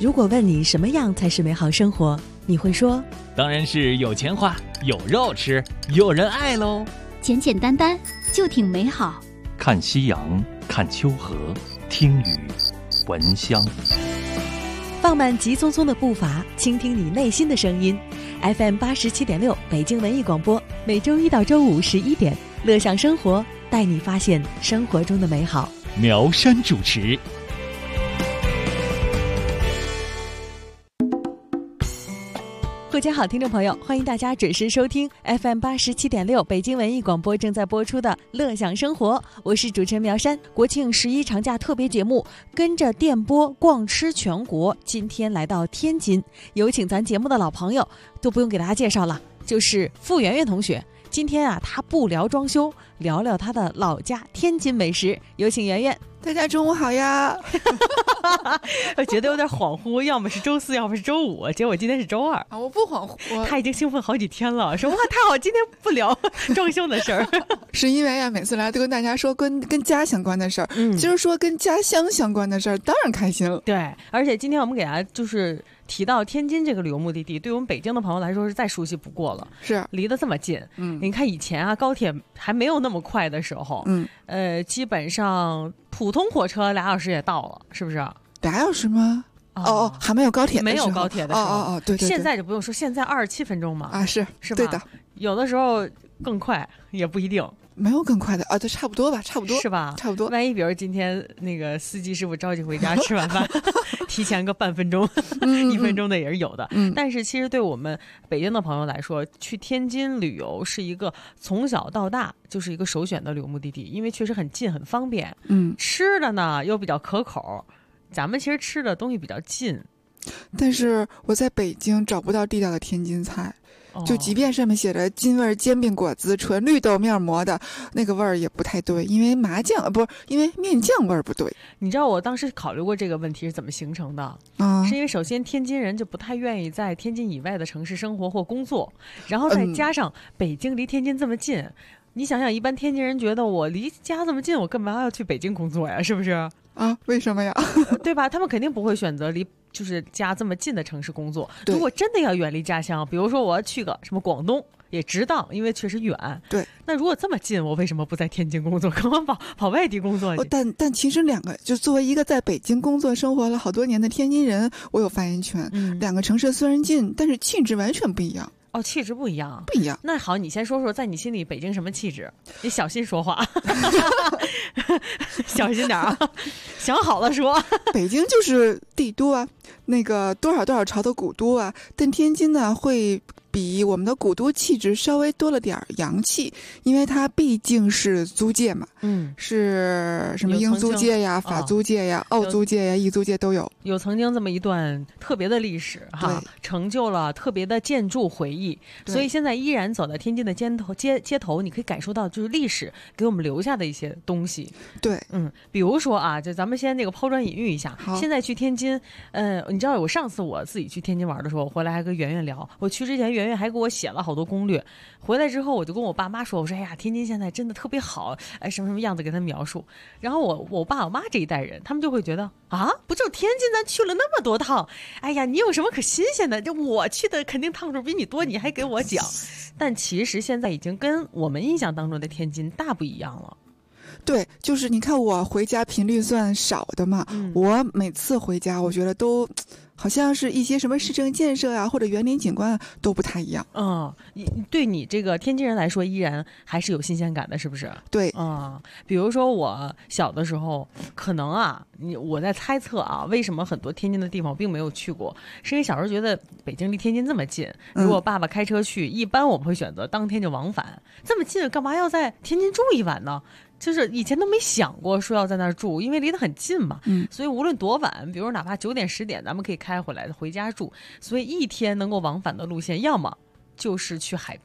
如果问你什么样才是美好生活，你会说当然是有钱花，有肉吃，有人爱喽。 简简单单就挺美好。 看夕阳，看秋河，听雨，闻香。 放慢急匆匆的步伐，倾听你内心的声音。FM 87.6北京文艺广播，每周一到周五11点，乐享生活，带你发现生活中的美好。 苗山主持。 各位好，听众朋友，欢迎大家准时收听 FM 87.6北京文艺广播正在播出的《乐享生活》，我是主持人苗山。国庆11长假特别节目，跟着电波逛吃全国，今天来到天津，有请咱节目的老朋友，都不用给大家介绍了，就是傅媛媛同学。今天啊，她不聊装修，聊聊她的老家天津美食。有请媛媛。 大家中午好呀！ 我觉得有点恍惚，要么是周四，要么是周五，结果今天是周二啊！我不恍惚， 他已经兴奋好几天了，说哇太好，今天不聊装修的事儿， 是因为呀，每次来都跟大家说跟家相关的事儿，今儿说跟家乡相关的事儿，当然开心了。 对，而且今天我们给大家就是提到天津这个旅游目的地，对我们北京的朋友来说是再熟悉不过了， 是离得这么近。你看以前啊，高铁还没有那么快的时候，基本上普通火车2小时也到了，是不是 ？2小时吗？哦，还没有高铁的时候， 没有高铁的时候， 对， 现在就不用说，现在27分钟嘛， 啊是吧？ 对的， 有的时候更快也不一定。 没有更快的啊，对，差不多吧，差不多是吧？ 差不多。 万一比如今天那个司机师傅着急回家吃晚饭，提前个半分钟、1分钟的也是有的。但是其实对我们北京的朋友来说，去天津旅游是一个从小到大就是一个首选的旅游目的地，因为确实很近很方便。吃的呢又比较可口，咱们其实吃的东西比较近。 但是我在北京找不到地道的天津菜。就即便上面写着津味煎饼果子纯绿豆面馍的那个味儿也不太对，因为因为面酱味儿不对。 你知道我当时考虑过这个问题是怎么形成的？是因为首先天津人就不太愿意在天津以外的城市生活或工作，然后再加上北京离天津这么近，你想想一般天津人觉得我离家这么近，我干嘛要去北京工作呀？是不是？ 啊，为什么呀？ 对吧？他们肯定不会选择离就是家这么近的城市工作。如果真的要远离家乡，比如说我要去个什么广东，也值当，因为确实远。 对。 那如果这么近，我为什么不在天津工作，干嘛跑外地工作？ 但其实两个，就作为一个在北京工作生活了好多年的天津人，我有发言权。两个城市虽然近，但是气质完全不一样。 哦，气质不一样， 不一样。 那好，你先说说，在你心里北京什么气质？你小心说话，小心点啊！想好了说。 北京就是帝都啊，那个多少朝的古都啊，但天津呢会比我们的古都气质稍微多了点洋气，因为它毕竟是租界嘛，是什么英租界呀、法租界呀、澳租界呀、异租界都有。 有曾经这么一段特别的历史哈，成就了特别的建筑回忆，所以现在依然走在天津的街头，你可以感受到就是历史给我们留下的一些东西。 对， 比如说啊，就咱们先那个抛砖引玉一下。现在去天津，你知道我上次我自己去天津玩的时候，我回来还跟圆圆聊，我去之前圆圆还给我写了好多攻略，回来之后我就跟我爸妈说，我说哎呀，天津现在真的特别好，哎什么什么样子给他描述。然后我爸我妈这一代人，他们就会觉得啊，不就天津咱去了那么多趟，哎呀，你有什么可新鲜的？就我去的肯定趟数比你多，你还给我讲。但其实现在已经跟我们印象当中的天津大不一样了。 对，就是你看我回家频率算少的嘛，我每次回家我觉得都好像是一些什么市政建设啊或者园林景观都不太一样。 对你这个天津人来说依然还是有新鲜感的，是不是？ 对， 比如说我小的时候可能啊，我在猜测啊，为什么很多天津的地方我并没有去过，是因为小时候觉得北京离天津这么近，如果爸爸开车去，一般我们会选择当天就往返，这么近干嘛要在天津住一晚呢？就是以前都没想过说要在那儿住，因为离得很近嘛，所以无论多晚，比如哪怕9点10点，咱们可以开回来回家住。所以一天能够往返的路线，要么就是去海边儿，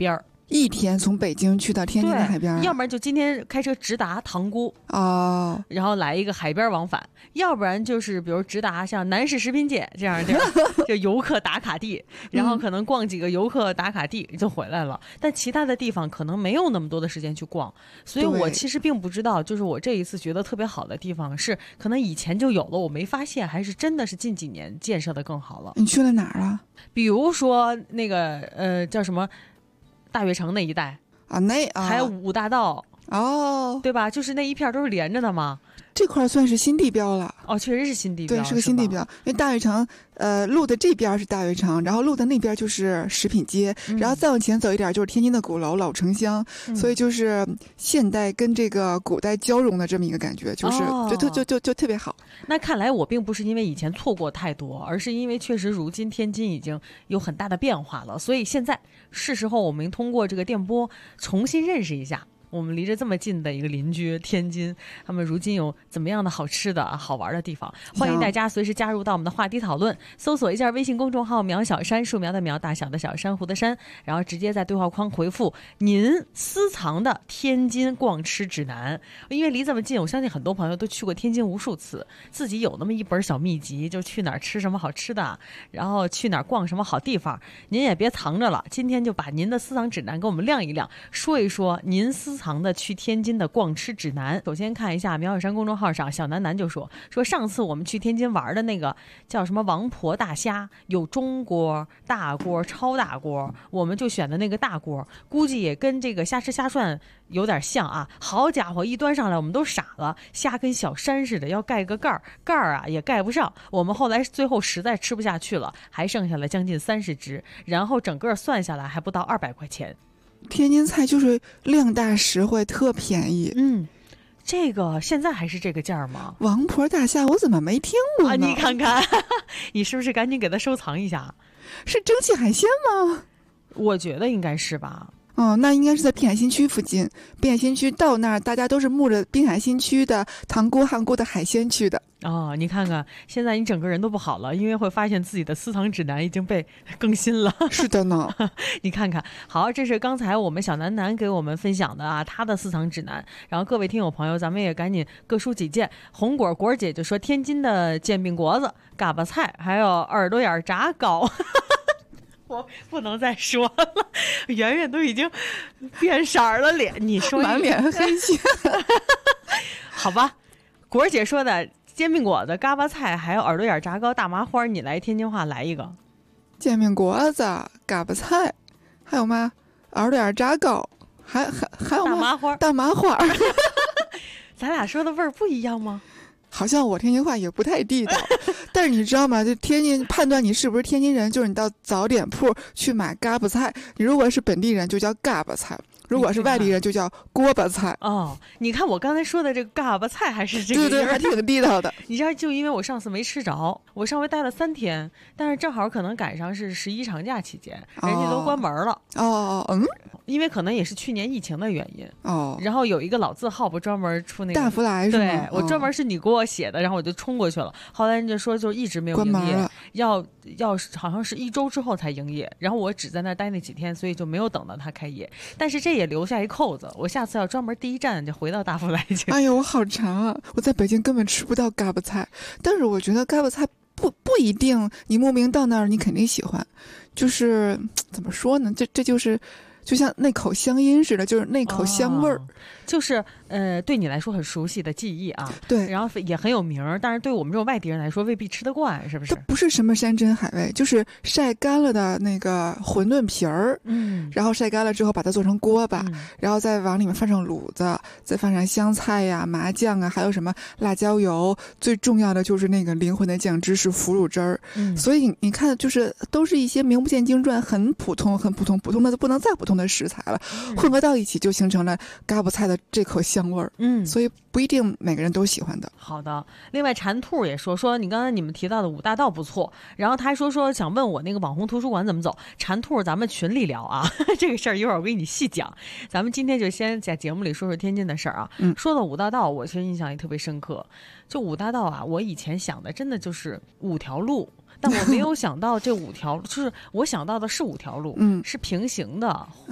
一天从北京去到天津的海边， 要不然就今天开车直达塘沽哦， 然后来一个海边往返，要不然就是比如直达像南市食品街这样的就游客打卡地，然后可能逛几个游客打卡地就回来了。但其他的地方可能没有那么多的时间去逛，所以我其实并不知道，就是我这一次觉得特别好的地方是可能以前就有了，我没发现，还是真的是近几年建设的更好了。 你去了哪儿啊？ 比如说那个叫什么大悦城那一带啊， 还有五大道哦， 对吧？就是那一片都是连着的嘛。 这块算是新地标了哦，确实是新地标， 对，是个新地标。因为大悦城，路的这边是大悦城，然后路的那边就是食品街，然后再往前走一点就是天津的鼓楼老城厢，所以就是现代跟这个古代交融的这么一个感觉，就是就特别好。 那看来我并不是因为以前错过太多，而是因为确实如今天津已经有很大的变化了，所以现在是时候我们通过这个电波重新认识一下我们离着这么近的一个邻居天津，他们如今有怎么样的好吃的好玩的地方。欢迎大家随时加入到我们的话题讨论，搜索一下微信公众号苗小山，树苗的苗，大小的小，珊瑚的珊，然后直接在对话框回复您私藏的天津逛吃指南。因为离这么近，我相信很多朋友都去过天津无数次，自己有那么一本小秘籍，就去哪儿吃什么好吃的，然后去哪儿逛什么好地方。您也别藏着了，今天就把您的私藏指南给我们亮一亮，说一说您私藏的去天津的逛吃指南。首先看一下苗小山公众号上，小南就说上次我们去天津玩的那个叫什么王婆大虾，有中锅、大锅、超大锅，我们就选的那个大锅，估计也跟这个虾吃虾涮有点像啊。好家伙，一端上来我们都傻了，虾跟小山似的，要盖个盖儿啊也盖不上。我们后来最后实在吃不下去了，还剩下了将近30只，然后整个算下来还不到200块钱。 天津菜就是量大实惠，特便宜。 这个现在还是这个价吗？ 王婆大虾我怎么没听过呢？ 你看看，你是不是赶紧给它收藏一下？ 是蒸汽海鲜吗？ 我觉得应该是吧。 那应该是在滨海新区附近。滨海新区到那儿，大家都是慕着滨海新区的塘沽、汉沽的海鲜去的。 你看看，现在你整个人都不好了，因为会发现自己的私藏指南已经被更新了。 是的呢， 你看看，好，这是刚才我们小南给我们分享的啊，他的私藏指南。然后各位听友朋友，咱们也赶紧各抒己见。红果姐就说天津的煎饼果子、嘎巴菜，还有耳朵眼炸糕。我不能再说了，圆圆都已经变色了脸，你说满脸黑线。 好吧，果姐说的煎饼果子、嘎巴菜还有耳朵眼炸糕、大麻花，你来天津话来一个。 煎饼果子、嘎巴菜，还有吗？耳朵眼炸糕，还有吗？大麻花。 咱俩说的味儿不一样吗？ 好像我天津话也不太地道，但是你知道吗？就天津判断你是不是天津人，就是你到早点铺去买嘎巴菜，你如果是本地人就叫嘎巴菜，如果是外地人就叫锅巴菜。 你看我刚才说的这个嘎巴菜还是这个， 对，还挺地道的。 你知道，就因为我上次没吃着，我稍微待了3天，但是正好可能赶上是11长假期间，人家都关门了。因为可能也是去年疫情的原因。然后有一个老字号不专门出那个大福来是吗？ 对，我专门是你给我写的，然后我就冲过去了。后来人家说就一直没有营业，要好像是1周之后才营业，然后我只在那待那几天，所以就没有等到他开业。但是这也留下一扣子，我下次要专门第一站就回到大福来去。 哎呦，我好馋啊！我在北京根本吃不到嘎巴菜，但是我觉得嘎巴菜不一定，你慕名到那儿你肯定喜欢。就是怎么说呢？这就是就像那口乡音似的，就是那口香味儿。 就是对你来说很熟悉的记忆啊， 对， 然后也很有名，但是对我们这种外地人来说未必吃得惯，是不是？ 它不是什么山珍海味，就是晒干了的那个馄饨皮儿，然后晒干了之后把它做成锅巴，然后再往里面放上卤子，再放上香菜呀、麻酱啊，还有什么辣椒油，最重要的就是那个灵魂的酱汁是腐乳汁儿。所以你看，就是都是一些名不见经传、很普通的都不能再普通的食材了，混合到一起就形成了嘎巴菜的这口香味儿。所以不一定每个人都喜欢的。 好的，另外馋兔也说你刚才你们提到的五大道不错，然后他还说想问我那个网红图书馆怎么走。馋兔咱们群里聊啊，这个事儿一会儿我给你细讲。咱们今天就先在节目里说说天津的事儿啊。说到五大道，我其实印象也特别深刻。就五大道啊，我以前想的真的就是5条路。但我没有想到这5条，就是我想到的是5条路，是平行的，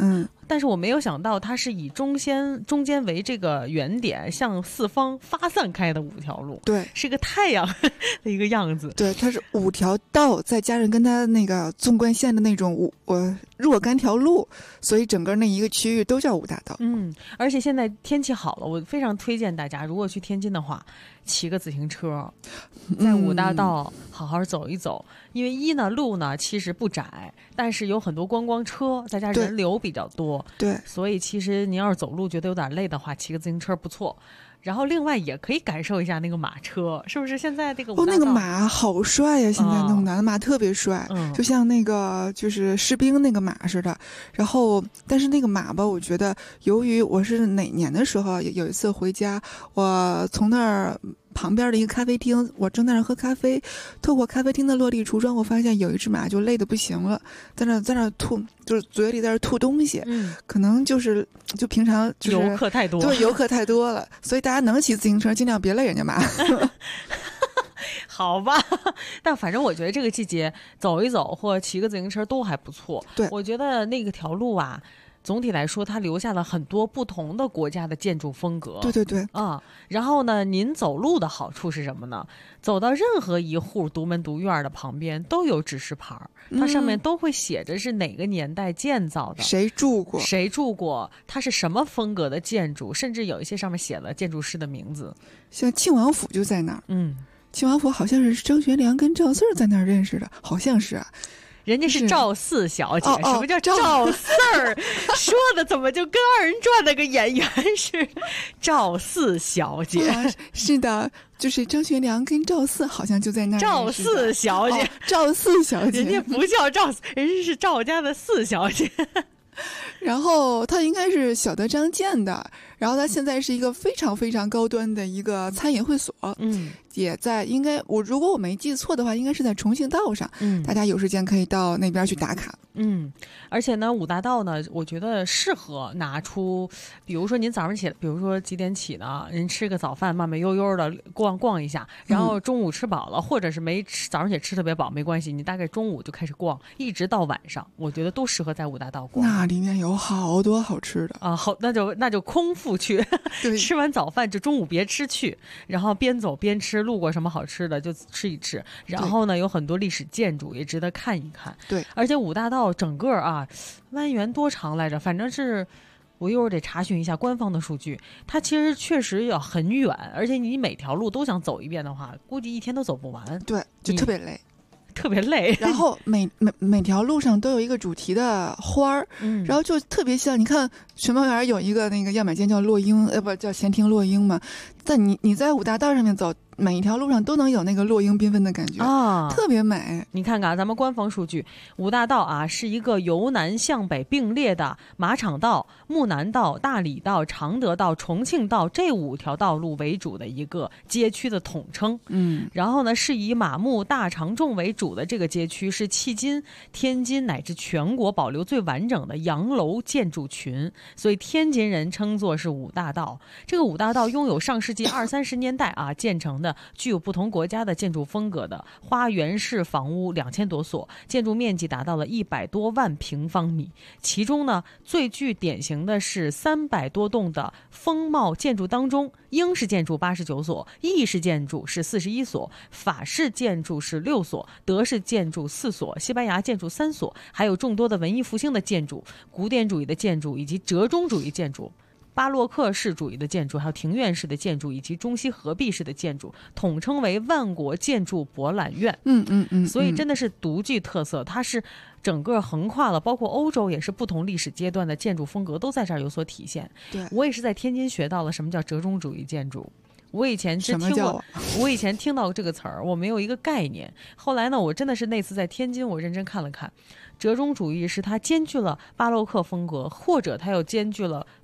但是我没有想到它是以中间为这个圆点，向四方发散开的5条路， 对， 是个太阳的一个样子。 对，它是5条道，再加上跟它那个纵贯线的那种若干条路，所以整个那一个区域都叫5大道。 而且现在天气好了，我非常推荐大家，如果去天津的话，骑个自行车，在5大道好好走一走。因为路呢其实不窄，但是有很多观光车，再加上人流比较多， 对， 所以其实您要是走路觉得有点累的话，骑个自行车不错。然后另外也可以感受一下那个马车，是不是？现在这个那个马好帅呀！现在弄的马特别帅，就像那个就是士兵那个马似的。然后，但是那个马吧，我觉得由于我是哪年的时候有一次回家，我从那儿旁边的一个咖啡厅，我正在那喝咖啡，透过咖啡厅的落地橱窗，我发现有一只马就累得不行了，在那吐，就是嘴里在那吐东西，可能就平常就是游客太多， 对，游客太多了，所以大家能骑自行车尽量别累人家马。 好吧，但反正我觉得这个季节走一走或骑个自行车都还不错。 对， 我觉得那个条路啊，总体来说它留下了很多不同的国家的建筑风格。 对对对， 然后呢，您走路的好处是什么呢？走到任何一户独门独院的旁边都有指示牌，它上面都会写着是哪个年代建造的， 谁住过， 它是什么风格的建筑，甚至有一些上面写了建筑师的名字。 像庆王府就在那儿，庆王府好像是张学良跟赵四儿在那儿认识的，好像是啊。 人家是赵四小姐，什么叫赵四儿？说的怎么就跟2人转那个演员是赵四小姐？ 是的，就是张学良跟赵四好像就在那儿。 赵四小姐， 赵四小姐， 人家不叫赵四，人家是赵家的四小姐。 然后他应该是小德张建的，然后他现在是一个非常非常高端的一个餐饮会所，也在如果我没记错的话，应该是在重庆道上，大家有时间可以到那边去打卡。 而且呢，5大道呢，我觉得适合拿出，比如说您早上起来，比如说几点起呢？人吃个早饭，慢慢悠悠的逛一下，然后中午吃饱了，或者是早上起来吃特别饱没关系，你大概中午就开始逛，一直到晚上，我觉得都适合在5大道逛。 那里面有好多好吃的啊，好，那就空腹去，吃完早饭就中午别吃去，然后边走边吃，路过什么好吃的就吃一吃，然后呢有很多历史建筑也值得看一看。 对， 而且5大道整个蜿蜒多长来着？反正是我一会儿得查询一下官方的数据。它其实确实要很远，而且你每条路都想走一遍的话，估计1天都走不完。 对，就特别累。 特别累， 然后每条路上都有一个主题的花儿，然后就特别像你看全茂园有一个那个样板间叫落英，不叫闲庭落英嘛，但你在5大道上面走，每一条路上都能有那个落英缤纷的感觉特别美。 你看看咱们官方数据，5大道是一个由南向北并列的马场道、木南道、大理道、常德道、重庆道这5条道路为主的一个街区的统称。然后呢，是以马木大长仲为主的这个街区是迄今天津乃至全国保留最完整的洋楼建筑群，所以天津人称作是5大道。这个5大道拥有上世纪20、30年代建成的具有不同国家的建筑风格的花园式房屋2000多所，建筑面积达到了100多万平方米。其中呢，最具典型的是300多栋的风貌建筑当中，英式建筑89所，意式建筑是41所，法式建筑是6所，德式建筑4所，西班牙建筑3所，还有众多的文艺复兴的建筑、古典主义的建筑以及折中主义建筑、巴洛克式主义的建筑，还有庭院式的建筑以及中西合璧式的建筑，统称为万国建筑博览院。所以真的是独具特色，它是整个横跨了包括欧洲，也是不同历史阶段的建筑风格都在这儿有所体现。 对， 我也是在天津学到了什么叫折中主义建筑。我以前听到这个词儿，我没有一个概念。后来呢，我真的是那次在天津，我认真看了看，折中主义是它兼具了巴洛克风格，或者它又兼具了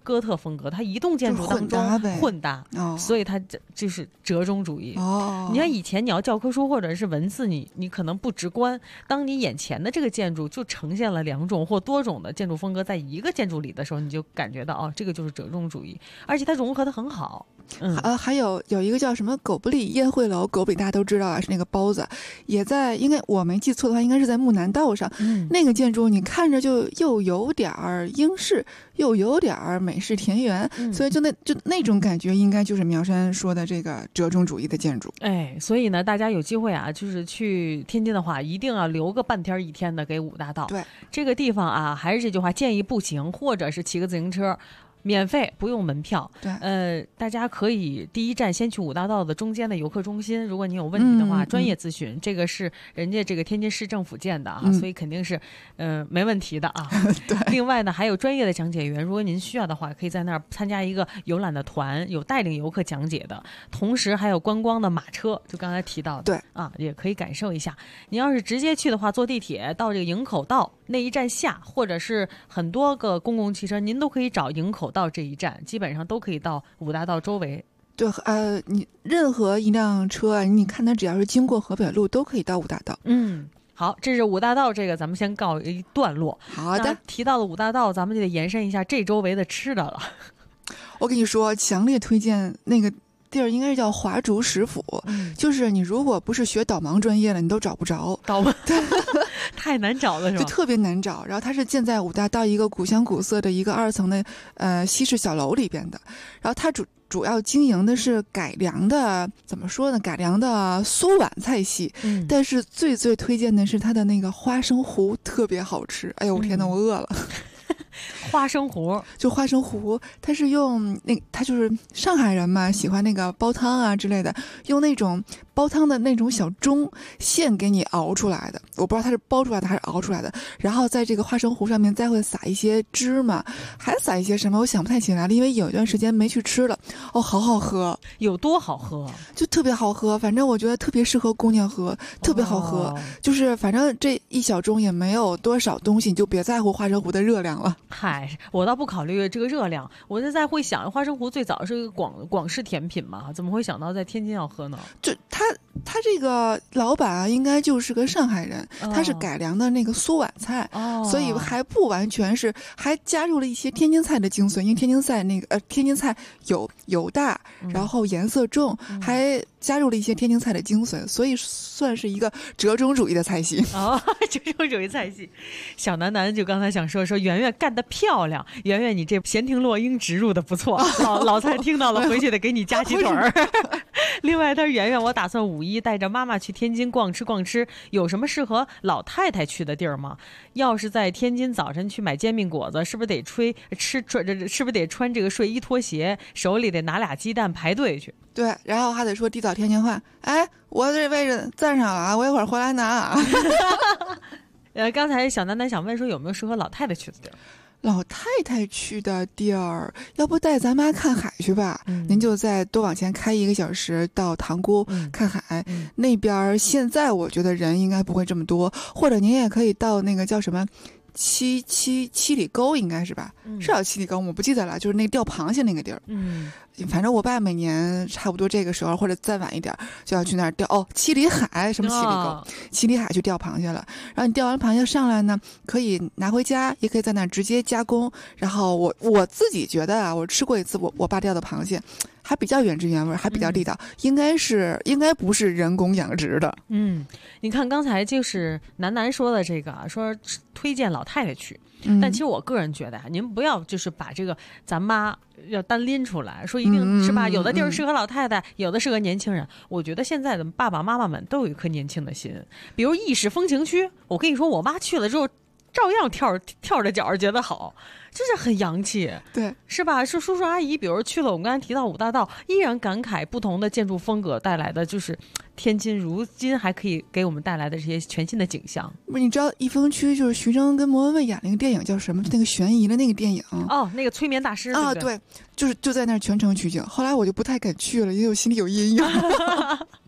哥特风格，它一栋建筑当中混搭，所以它就是折中主义。你看以前你要教科书或者是文字，你可能不直观，当你眼前的这个建筑就呈现了2种或多种的建筑风格在一个建筑里的时候，你就感觉到这个就是折中主义，而且它融合得很好。 还有一个叫什么狗不理宴会楼，狗不理大家都知道啊，是那个包子，也在，应该我没记错的话，应该是在木南道上。那个建筑你看着就又有点英式，又有点美式田园，所以就那种感觉，应该就是苗山说的这个折中主义的建筑。 所以呢，大家有机会啊，就是去天津的话，一定要留个半天1天的给五大道。 对， 这个地方啊，还是这句话，建议步行或者是骑个自行车。免费，不用门票。 对， 大家可以第一站先去五大道的中间的游客中心，如果你有问题的话，专业咨询，这个是人家这个天津市政府建的啊，所以肯定是没问题的啊。 对。 另外呢，还有专业的讲解员，如果您需要的话，可以在那儿参加一个游览的团，有带领游客讲解的，同时还有观光的马车，就刚才提到的， 对啊，也可以感受一下。你要是直接去的话，坐地铁到这个营口道那一站下，或者是很多个公共汽车，您都可以找营口道这一站，基本上都可以到五大道周围。 对，你任何一辆车，你看它只要是经过河北路，都可以到五大道。 好，这是五大道，这个咱们先告一段落。 好的， 提到了五大道，咱们就得延伸一下这周围的吃的了。 我跟你说，强烈推荐那个地儿，应该是叫华竹食府，就是你如果不是学导盲专业了，你都找不着。 导盲太难找了，是吧？ 就特别难找。然后它是建在五大道一个古香古色的一个2层的西式小楼里边的。然后它主要经营的是改良的，怎么说呢？改良的苏碗菜系。但是最推荐的是它的那个花生糊，特别好吃。哎呦，我天哪，我饿了。 花生糊， 就花生糊，它是用它就是上海人嘛，喜欢那个煲汤啊之类的，用那种煲汤的那种小盅现给你熬出来的，我不知道它是煲出来的还是熬出来的。然后在这个花生糊上面再会撒一些芝麻，还撒一些什么，我想不太起来了，因为有一段时间没去吃了。好好喝， 有多好喝？就特别好喝，反正我觉得特别适合姑娘喝，特别好喝。就是反正这一小盅也没有多少东西，你就别在乎花生糊的热量了。 嗨，我倒不考虑这个热量，我是在会想，花生糊最早是一个广式甜品嘛，怎么会想到在天津要喝呢？ 就他这个老板啊，应该就是个上海人，他是改良的那个苏碗菜，所以还不完全是，还加入了一些天津菜的精髓，因为天津菜油大，然后颜色重，还加入了一些天津菜的精髓，所以算是一个折中主义的菜系。 折中主义菜系。小南就刚才想说圆圆干得漂亮，圆圆你这闲庭落英植入的不错，老蔡听到了回去得给你加鸡腿儿。另外他说圆圆，我打算5一带着妈妈去天津逛吃，有什么适合老太太去的地儿吗？要是在天津早晨去买煎饼果子，是不是得是不是得穿这个睡衣拖鞋，手里得拿2鸡蛋排队去？ 对，然后还得说地道天津话，哎，我这位置站上了啊，我一会儿回来拿。 刚才小南想问说有没有适合老太太去的地儿？ 老太太去的地儿，要不带咱妈看海去吧？您就再多往前开1个小时到塘沽看海。那边现在我觉得人应该不会这么多，或者您也可以到那个叫什么七里沟，应该是吧？是叫七里沟，我不记得了，就是那个钓螃蟹那个地儿。反正我爸每年差不多这个时候或者再晚一点就要去那儿钓。七里海，什么七里沟？七里海去钓螃蟹了。然后你钓完螃蟹上来呢，可以拿回家，也可以在那儿直接加工。然后我自己觉得啊，我吃过一次我爸钓的螃蟹，还比较原汁原味，还比较地道，应该不是人工养殖的。 你看刚才就是南说的这个啊，说推荐老太太去。但其实我个人觉得您不要就是把这个咱妈要单拎出来说，一定是吧？有的地儿适合老太太，有的适合年轻人。我觉得现在的爸爸妈妈们都有一颗年轻的心，比如意式风情区，我跟你说，我妈去了之后照样跳着脚觉得好，就是很洋气， 对， 是吧？是叔叔阿姨，比如去了我们刚才提到五大道，依然感慨不同的建筑风格带来的，就是天津如今还可以给我们带来的这些全新的景象。 不是，你知道益丰区就是徐峥跟莫文蔚演那个电影叫什么？那个悬疑的那个电影那个催眠大师啊，对，就在那儿全程取景。后来我就不太敢去了，因为我心里有阴影。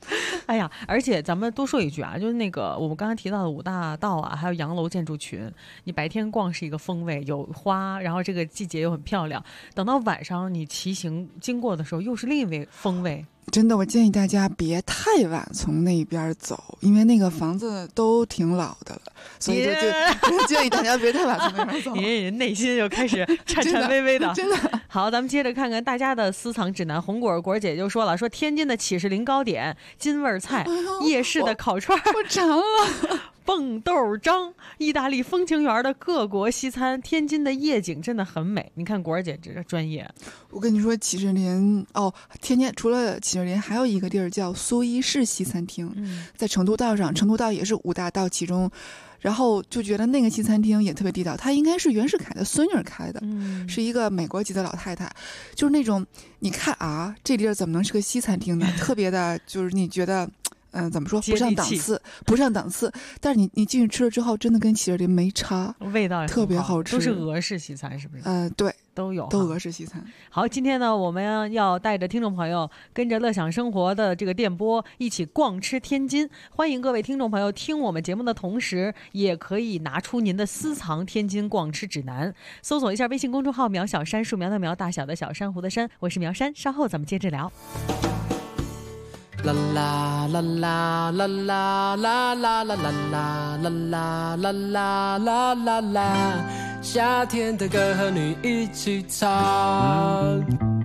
哎呀，而且咱们多说一句啊，就是那个我们刚才提到的五大道啊，还有洋楼建筑群，你白天逛是一个风味，有花，然后这个季节又很漂亮，等到晚上你骑行经过的时候，又是另一位风味。 真的，我建议大家别太晚从那边走，因为那个房子都挺老的了，所以就建议大家别太晚从那边走。 你内心就开始颤颤巍巍的， 真的。 好，咱们接着看看大家的私藏指南。红果姐就说了，说天津的启士林糕点、金味菜、夜市的烤串， 我馋了。 蹦豆张，意大利风情园的各国西餐，天津的夜景真的很美。你看果儿姐这个专业。 我跟你说，启士林天津除了启士林，还有一个地儿叫苏伊士西餐厅，在成都道上，成都道也是五大道其中。然后就觉得那个西餐厅也特别地道，它应该是袁世凯的孙女开的，是一个美国籍的老太太，就是那种你看啊，这地儿怎么能是个西餐厅呢？特别的，就是你觉得。怎么说不上档次，不上档次。但是你进去吃了之后，真的跟启士林没差， 味道也特别好吃。 都是俄式西餐，是不是？ 对， 都有， 都俄式西餐。 好，今天呢，我们要带着听众朋友，跟着乐享生活的这个电波，一起逛吃天津。欢迎各位听众朋友听我们节目的同时，也可以拿出您的私藏天津逛吃指南，搜索一下微信公众号“苗小山”，树苗的苗，大小的小，珊瑚的珊，我是苗山，稍后咱们接着聊。 啦啦啦啦啦啦啦啦啦啦啦啦啦啦啦啦啦，夏天的歌和你一起唱。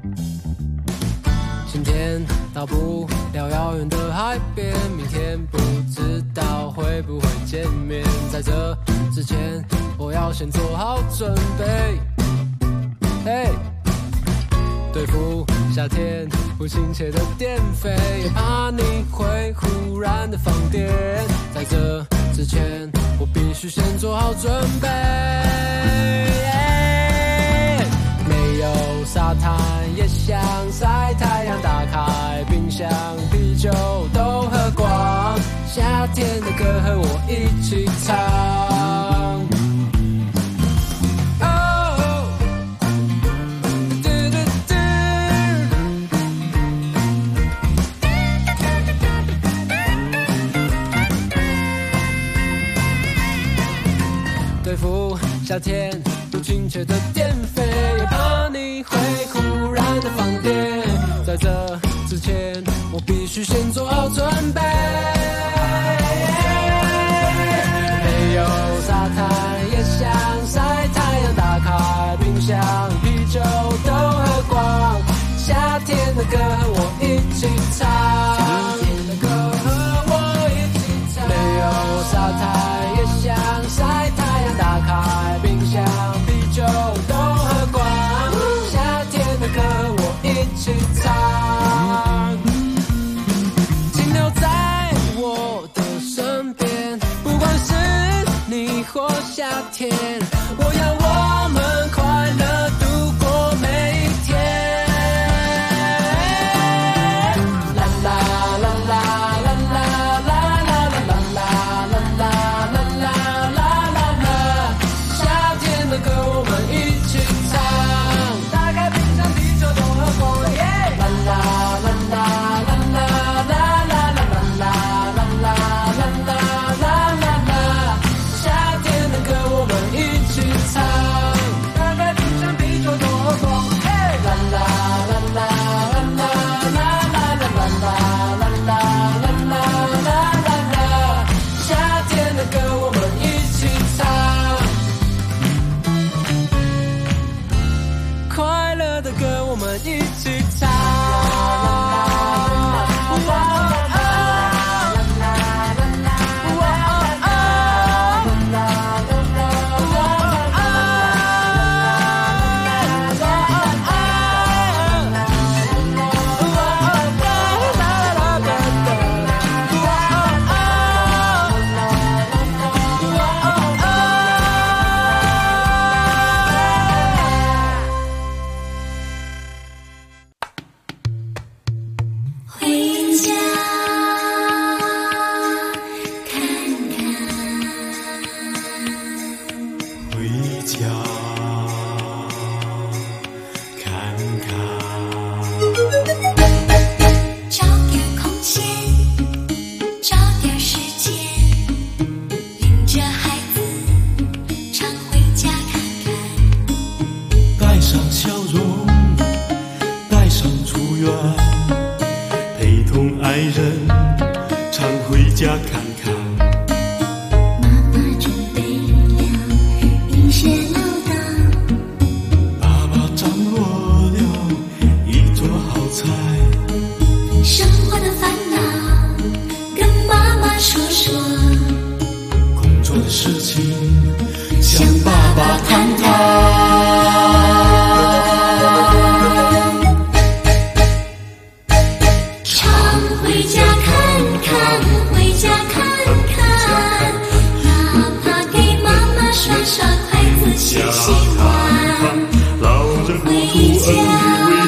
今天到不了遥远的海边，明天不知道会不会见面。在这之前，我要先做好准备。嘿。对付夏天不亲切的电费，也怕你会忽然的放电。在这之前，我必须先做好准备。没有沙滩也想晒太阳，打开冰箱，啤酒都喝光。夏天的歌和我一起唱。对付夏天不亲切的电费，也怕你会忽然的放电。在这之前，我必须先做好准备。没有沙滩也想晒太阳，打开冰箱，啤酒都喝光。夏天的歌和我一起唱，夏天的歌和我一起唱。没有沙滩也想晒太阳，打开冰箱，啤酒都喝光。夏天的歌我一起唱。请留在我的身边，不管是你或夏天，我要我们快乐度过每一天。啦啦啦啦啦啦啦啦啦啦啦啦啦啦啦，夏天的歌我们一起唱，打开冰箱，啤酒都喝光。啦啦啦啦啦啦啦啦啦啦啦啦啦，夏天的歌我们一起唱，打开冰箱，啤酒都喝光。啦啦啦啦啦啦啦啦啦啦，夏天的歌我们一起唱，快乐的歌我们一起唱。 朝月空闲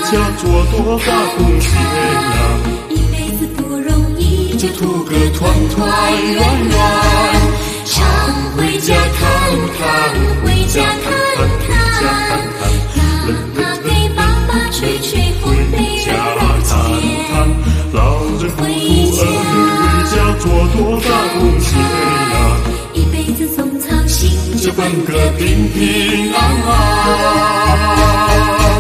家做多大贡献呀！ 一辈子不容易， 就图个团团圆圆。常回家看看，回家看看， 哪怕给爸爸吹吹风，没人了解。 老人不顾儿女为家做多大贡献呀！ 一辈子总操心， 就奔个平平安安。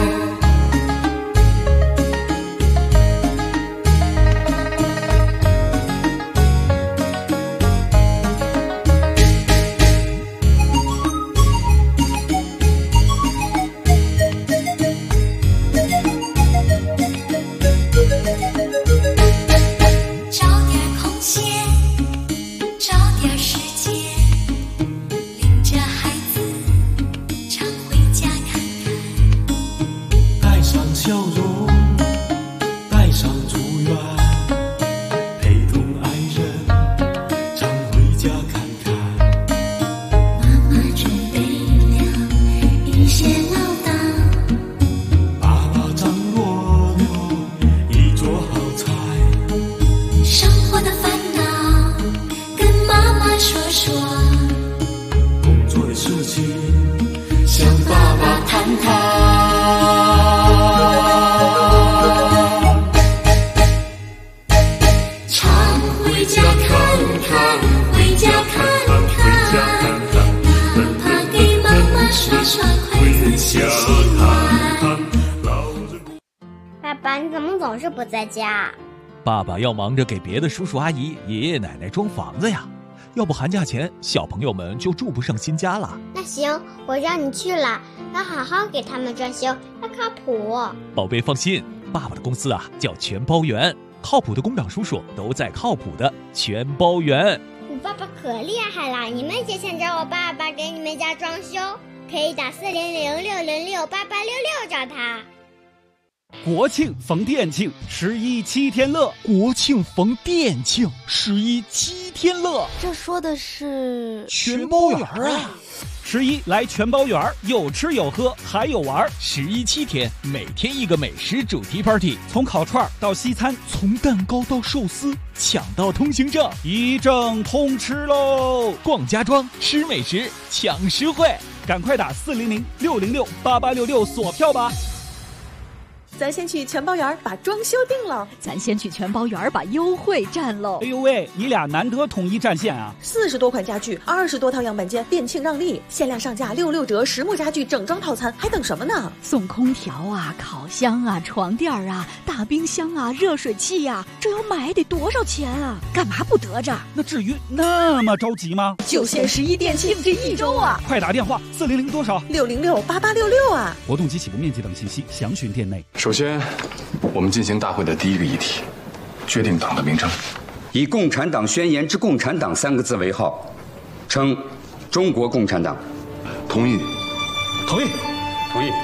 爸爸，你怎么总是不在家？ 爸爸要忙着给别的叔叔阿姨、爷爷奶奶装房子呀，要不寒假前小朋友们就住不上新家了。 那行，我让你去了，要好好给他们装修，要靠谱。 宝贝放心，爸爸的公司啊叫全包园，靠谱的工长叔叔都在靠谱的全包园。 你爸爸可厉害了，你们也想找我爸爸给你们家装修，可以打4006068866找他。 国庆逢店庆，11七天乐。 国庆逢店庆，11七天乐。 这说的是全包园啊 ！11来全包园，有吃有喝还有玩。 11七天，每天一个美食主题 party， 从烤串到西餐， 从蛋糕到寿司，抢到通行证， 一证通吃喽！ 逛家装，吃美食，抢实惠， 赶快打400-606-8866锁票吧！ 咱先去全包园把装修定了， 咱先去全包园把优惠占喽。 哎呦喂，你俩难得统一战线啊 ！40多款家具，20多套样板间，店庆让利，限量上架66折，实木家具整装套餐，还等什么呢？ 送空调啊，烤箱啊，床垫啊，大冰箱啊，热水器啊，这要买得多少钱啊？干嘛不得着？ 那至于那么着急吗？ 就限11店庆这1周啊！ 快打电话400多少 ？606-8866啊！ 活动及起步面积等信息详询店内。 首先，我们进行大会的第一个议题，决定党的名称， 以《共产党宣言》之“共产党”3个字为号，称中国共产党。 同意。 同意。 同意。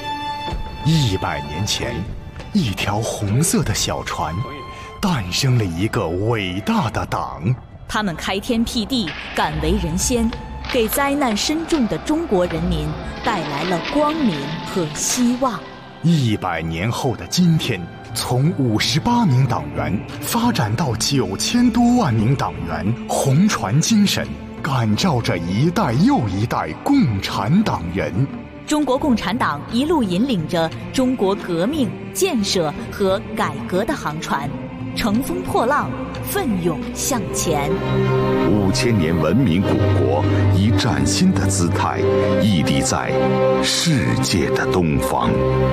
100年前，一条红色的小船，诞生了一个伟大的党。 他们开天辟地，敢为人先，给灾难深重的中国人民带来了光明和希望。 100年后的今天，从58名党员发展到9000多万名党员，红船精神感召着一代又一代共产党人。 中国共产党一路引领着中国革命、建设和改革的航船，乘风破浪，奋勇向前。 5000年文明古国以崭新的姿态屹立在世界的东方。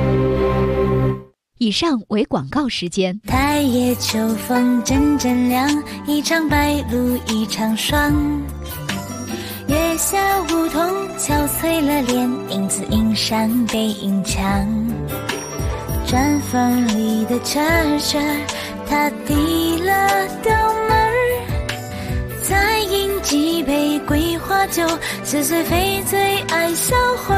以上为广告时间。 太野秋风阵阵凉，一场白露一场霜。月下梧桐憔悴了脸，影子映上背影墙。砖缝里的车车，他递了刀门儿。 再饮几杯桂花酒，似水非醉爱销魂。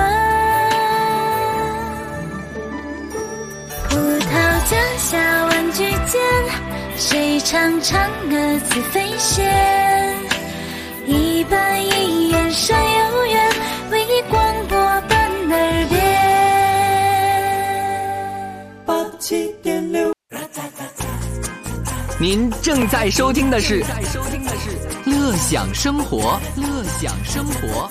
葡萄架下玩具间，谁唱嫦娥自飞仙？一板一眼山有缘，为你广播伴耳边。 把情您正在收听的是乐享生活，乐享生活。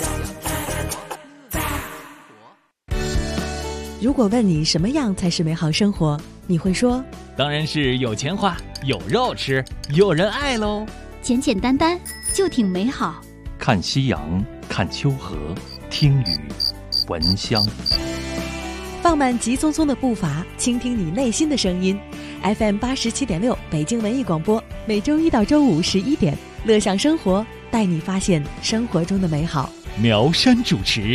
如果问你什么样才是美好生活，你会说当然是有钱花，有肉吃，有人爱喽。 简简单单就挺美好。 看夕阳，看秋河，听雨，闻香。 放慢急匆匆的步伐，倾听你内心的声音。FM 87.6北京文艺广播，每周一到周五11点，乐享生活，带你发现生活中的美好。 苗山主持。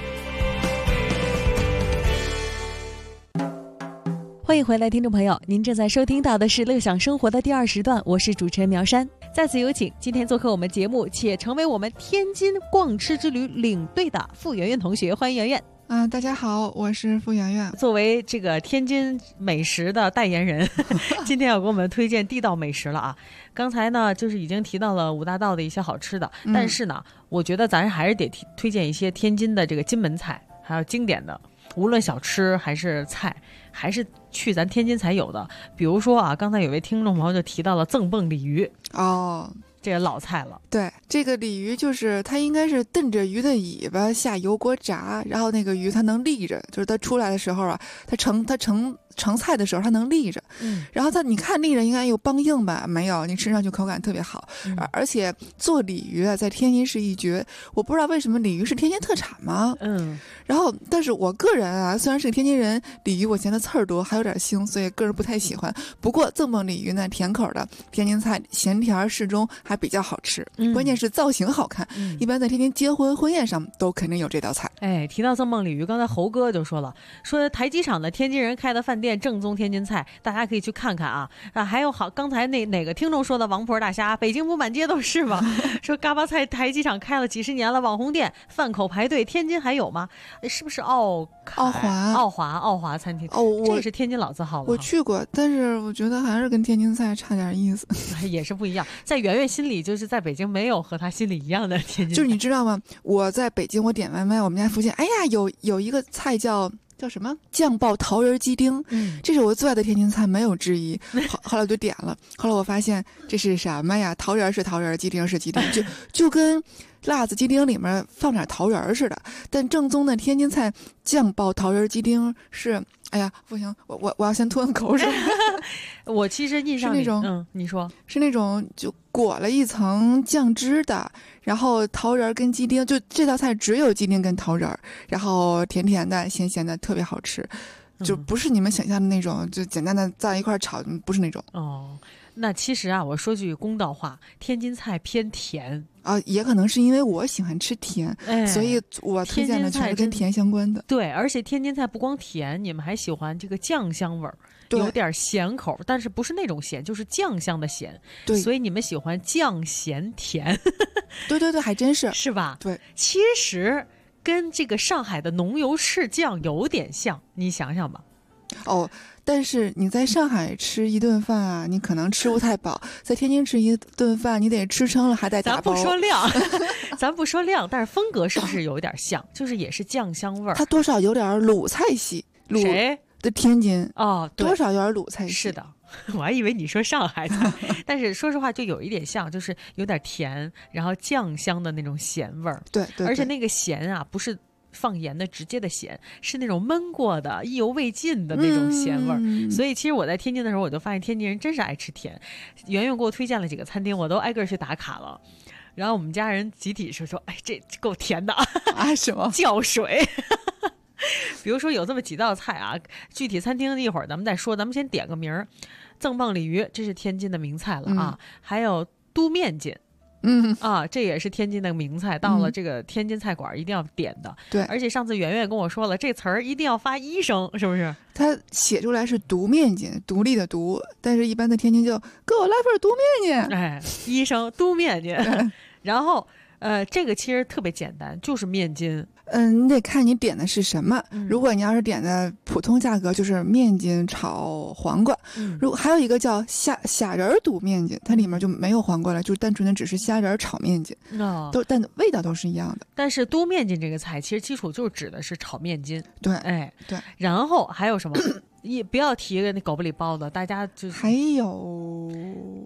欢迎回来，听众朋友，您正在收听到的是乐享生活的第2时段，我是主持人苗山。再次有请今天做客我们节目且成为我们天津逛吃之旅领队的傅媛媛同学，欢迎媛媛。 大家好，我是傅媛媛。 作为这个天津美食的代言人，今天要给我们推荐地道美食了啊！刚才呢，就是已经提到了五大道的一些好吃的，但是呢，我觉得咱还是得推荐一些天津的这个金门菜，还有经典的，无论小吃还是菜，还是去咱天津才有的。比如说啊，刚才有位听众朋友就提到了赠蹦鲤鱼哦。 这个老菜了。 对，这个鲤鱼就是它应该是蹬着鱼的尾巴下油锅炸，然后那个鱼它能立着，就是它出来的时候啊，它盛菜的时候它能立着，然后它你看立着应该有梆硬吧？没有，你吃上去口感特别好，而且做鲤鱼啊，在天津是一绝。我不知道为什么鲤鱼是天津特产吗？然后但是我个人啊，虽然是个天津人，鲤鱼我嫌它刺儿多，还有点腥，所以个人不太喜欢。不过赠蹦鲤鱼呢，甜口的天津菜，咸甜适中，还比较好吃，关键是造型好看。一般在天津结婚婚宴上都肯定有这道菜。 哎，提到赠蹦鲤鱼，刚才侯哥就说了，说台机场的天津人开的饭店正宗天津菜，大家可以去看看啊。还有好，刚才哪个听众说的王婆大虾，北京不满街都是吗？说嘎巴菜台机场开了几十年了，网红店饭口排队，天津还有吗？是不是奥华餐厅？这是天津老字号了。 我去过，但是我觉得还是跟天津菜差点意思， 也是不一样。在圆圆心里，就是在北京没有和他心里一样的天津菜。 就是你知道吗？我在北京，我点外卖，我们家附近，哎呀，有一个菜叫什么酱爆桃仁鸡丁，这是我最爱的天津菜，没有之一。后来我就点了，后来我发现这是什么呀？桃仁是桃仁，鸡丁是鸡丁，就跟辣子鸡丁里面放点桃仁似的。但正宗的天津菜酱爆桃仁鸡丁是，哎呀，不行，我要先吞口水。 我其实印象里是那种， 你说是那种就裹了一层酱汁的，然后桃仁跟鸡丁，就这道菜只有鸡丁跟桃仁，然后甜甜的、咸咸的，特别好吃，就不是你们想象的那种，就简单的在一块炒，不是那种。 哦，那其实啊，我说句公道话，天津菜偏甜。 也可能是因为我喜欢吃甜，所以我推荐的全是跟甜相关的。 对，而且天津菜不光甜，你们还喜欢这个酱香味儿，有点咸口，但是不是那种咸，就是酱香的咸。 对， 所以你们喜欢酱咸甜。 对，还真是， 是吧？ 对， 其实跟这个上海的浓油赤酱有点像，你想想吧。 但是你在上海吃一顿饭啊，你可能吃不太饱；在天津吃一顿饭，你得吃撑了还得打包。 咱不说量，但是风格是不是有点像？就是也是酱香味儿。 它多少有点鲁菜系。 谁的天津？ 对， 多少有点鲁菜系。 是的，我还以为你说上海菜，但是说实话就有一点像，就是有点甜，然后酱香的那种咸味儿。 对， 而且那个咸啊，不是放盐的直接的咸，是那种焖过的意犹未尽的那种咸味儿。所以其实我在天津的时候，我就发现天津人真是爱吃甜。圆圆给我推荐了几个餐厅，我都挨个去打卡了。然后我们家人集体说哎，这够甜的啊，什么叫水。比如说有这么几道菜啊，具体餐厅一会儿咱们再说，咱们先点个名儿。赠蹦鲤鱼，这是天津的名菜了啊。还有都面筋，这也是天津的名菜，到了这个天津菜馆一定要点的。 对， 而且上次圆圆跟我说了，这词儿一定要发一声，是不是？ 它写出来是独面筋，独立的独，但是一般的天津就给我来份独面筋。 哎，一声都面筋。然后这个其实特别简单，就是面筋。 你得看你点的是什么。如果你要是点的普通价格，就是面筋炒黄瓜。如果还有一个叫虾仁肚面筋，它里面就没有黄瓜了，就单纯的只是虾仁炒面筋。但味道都是一样的。 但是都面筋这个菜，其实基础就是指的是炒面筋。 对， 对。然后还有什么？不要提那狗不理包子，大家就是还有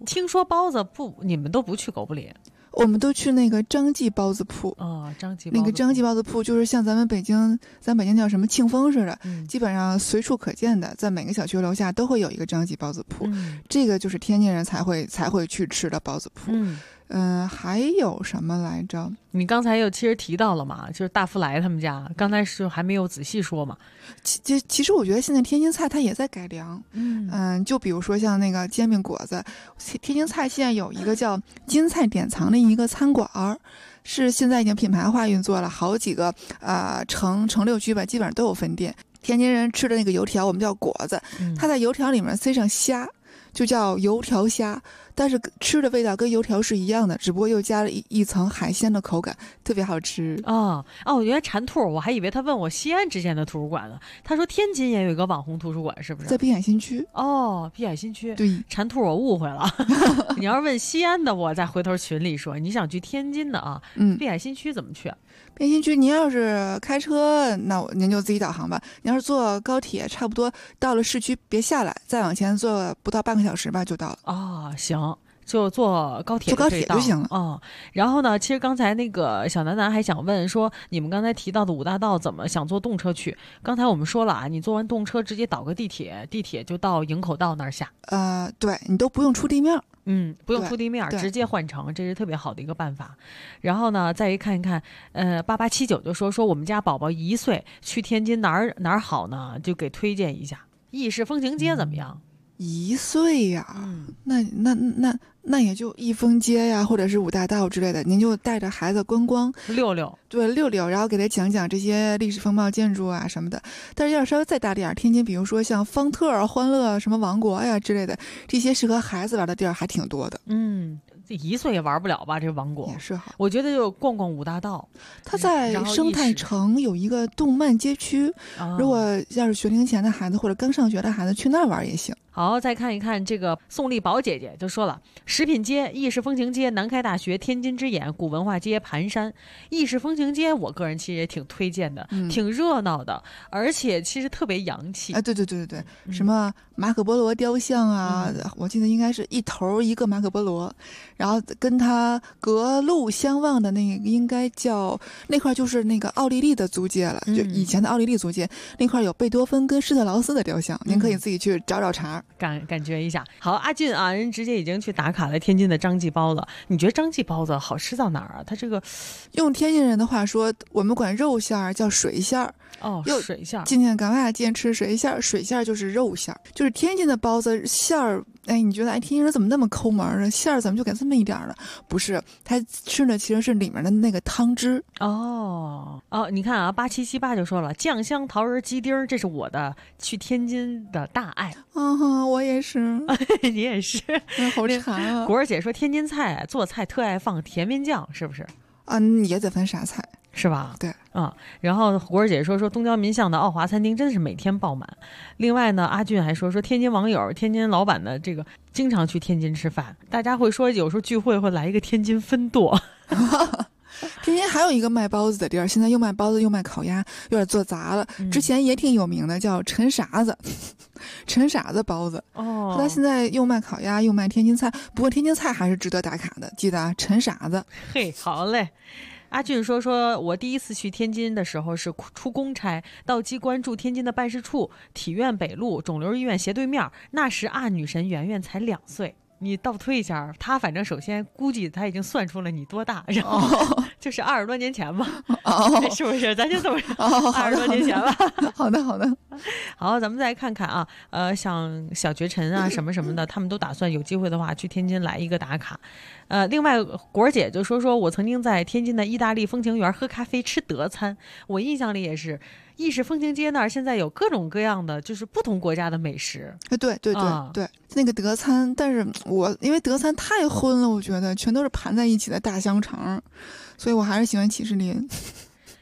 听说包子铺你们都不去狗不理？ 我们都去那个张记包子铺张记那个张记包子铺就是像咱北京叫什么庆丰似的，基本上随处可见的，在每个小区楼下都会有一个张记包子铺，这个就是天津人才会去吃的包子铺。还有什么来着？ 你刚才其实提到了嘛，就是大福来他们家，刚才是还没有仔细说嘛。 其实我觉得现在天津菜它也在改良，就比如说像那个煎饼果子，天津菜现在有一个叫金菜典藏的一个餐馆，是现在已经品牌化运作了，好几个城6区吧，基本上都有分店。天津人吃的那个油条我们叫果子，它在油条里面塞上虾，就叫油条虾，但是吃的味道跟油条是一样的，只不过又加了一层海鲜的口感，特别好吃。 原来馋兔，我还以为他问我西安之前的图书馆呢。他说天津也有一个网红图书馆，是不是？ 在滨海新区。 滨海新区。 对， 馋兔我误会了。你要是问西安的，我再回头群里说。你想去天津的啊？滨海新区怎么去？ 滨海新区，您要是开车，那您就自己导航吧。你要是坐高铁，差不多到了市区别下来，再往前坐不到半个小时吧，就到了。 行。就坐高铁就行了。 然后呢，其实刚才那个小楠还想问说，你们刚才提到的五大道怎么想坐动车去？刚才我们说了啊，你坐完动车直接倒个地铁就到营口道那儿下。 对，你都不用出地面。 不用出地面，直接换乘，这是特别好的一个办法。然后呢，再一看，8879就说我们家宝宝1岁，去天津哪儿好呢？就给推荐一下意式风情街怎么样 ？1岁呀，那也就益丰街呀，或者是五大道之类的，您就带着孩子观光溜溜， 然后给他讲讲这些历史风貌、建筑啊什么的。但是要稍微再大点，天津比如说像方特、欢乐什么王国呀之类的，这些适合孩子玩的地儿还挺多的。 这1岁也玩不了吧？这王国也是好， 我觉得就逛逛五大道。 它在生态城有一个动漫街区，如果要是学龄前的孩子或者刚上学的孩子去那儿玩也行。 好，再看一看这个宋丽宝姐姐就说了，食品街、意式风情街、南开大学、天津之眼、古文化街、盘山。意式风情街我个人其实也挺推荐的，挺热闹的，而且其实特别洋气。 对，什么马可波罗雕像啊，我记得应该是一头一个马可波罗，然后跟他隔路相望的那个应该叫那块就是那个奥地利的租界了，就以前的奥地利租界那块有贝多芬跟施特劳斯的雕像，您可以自己去找茬。 感觉一下。好，阿俊啊，人直接已经去打卡了天津的张记包子。你觉得张记包子好吃到哪儿啊？它这个用天津人的话说，我们管肉馅儿叫水馅儿。 水馅儿。 今天干嘛？今天吃水馅儿，水馅儿就是肉馅儿，就是天津的包子馅儿。你觉得天津人怎么那么抠门啊？馅儿怎么就给这么一点呢？不是，他吃的其实是里面的那个汤汁。 你看啊，8778就说了酱香桃仁鸡丁，这是我的去天津的大爱。 我也是。 你也是。 好馋啊！ 果儿姐说天津菜做菜特爱放甜面酱，是不是？ 也得分啥菜。 是吧？ 对， 然后果儿姐说东郊民巷的奥华餐厅真的是每天爆满。另外呢，阿俊还说天津网友、天津老板的这个经常去天津吃饭，大家会说有时候聚会会来一个天津分舵。 天津还有一个卖包子的地儿，现在又卖包子又卖烤鸭，有点做砸了。之前也挺有名的，叫陈傻子，陈傻子包子。他现在又卖烤鸭又卖天津菜，不过天津菜还是值得打卡的，记得啊，陈傻子。 嘿，好嘞。阿俊说我第一次去天津的时候是出公差，到机关驻天津的办事处，体院北路肿瘤医院斜对面，那时女神圆圆才2岁。你倒推一下，他反正首先估计他已经算出了你多大，然后就是20多年前吧，是不是？咱就这么说，20多年前了。 好的， 好，咱们再看看啊，像小绝尘啊什么什么的，他们都打算有机会的话去天津来一个打卡。另外果儿姐就说我曾经在天津的意大利风情园喝咖啡吃德餐，我印象里也是。意式风情街那儿现在有各种各样的就是不同国家的美食。 对，那个德餐，但是因为德餐太荤了，我觉得全都是盘在一起的大香肠，所以我还是喜欢起士林。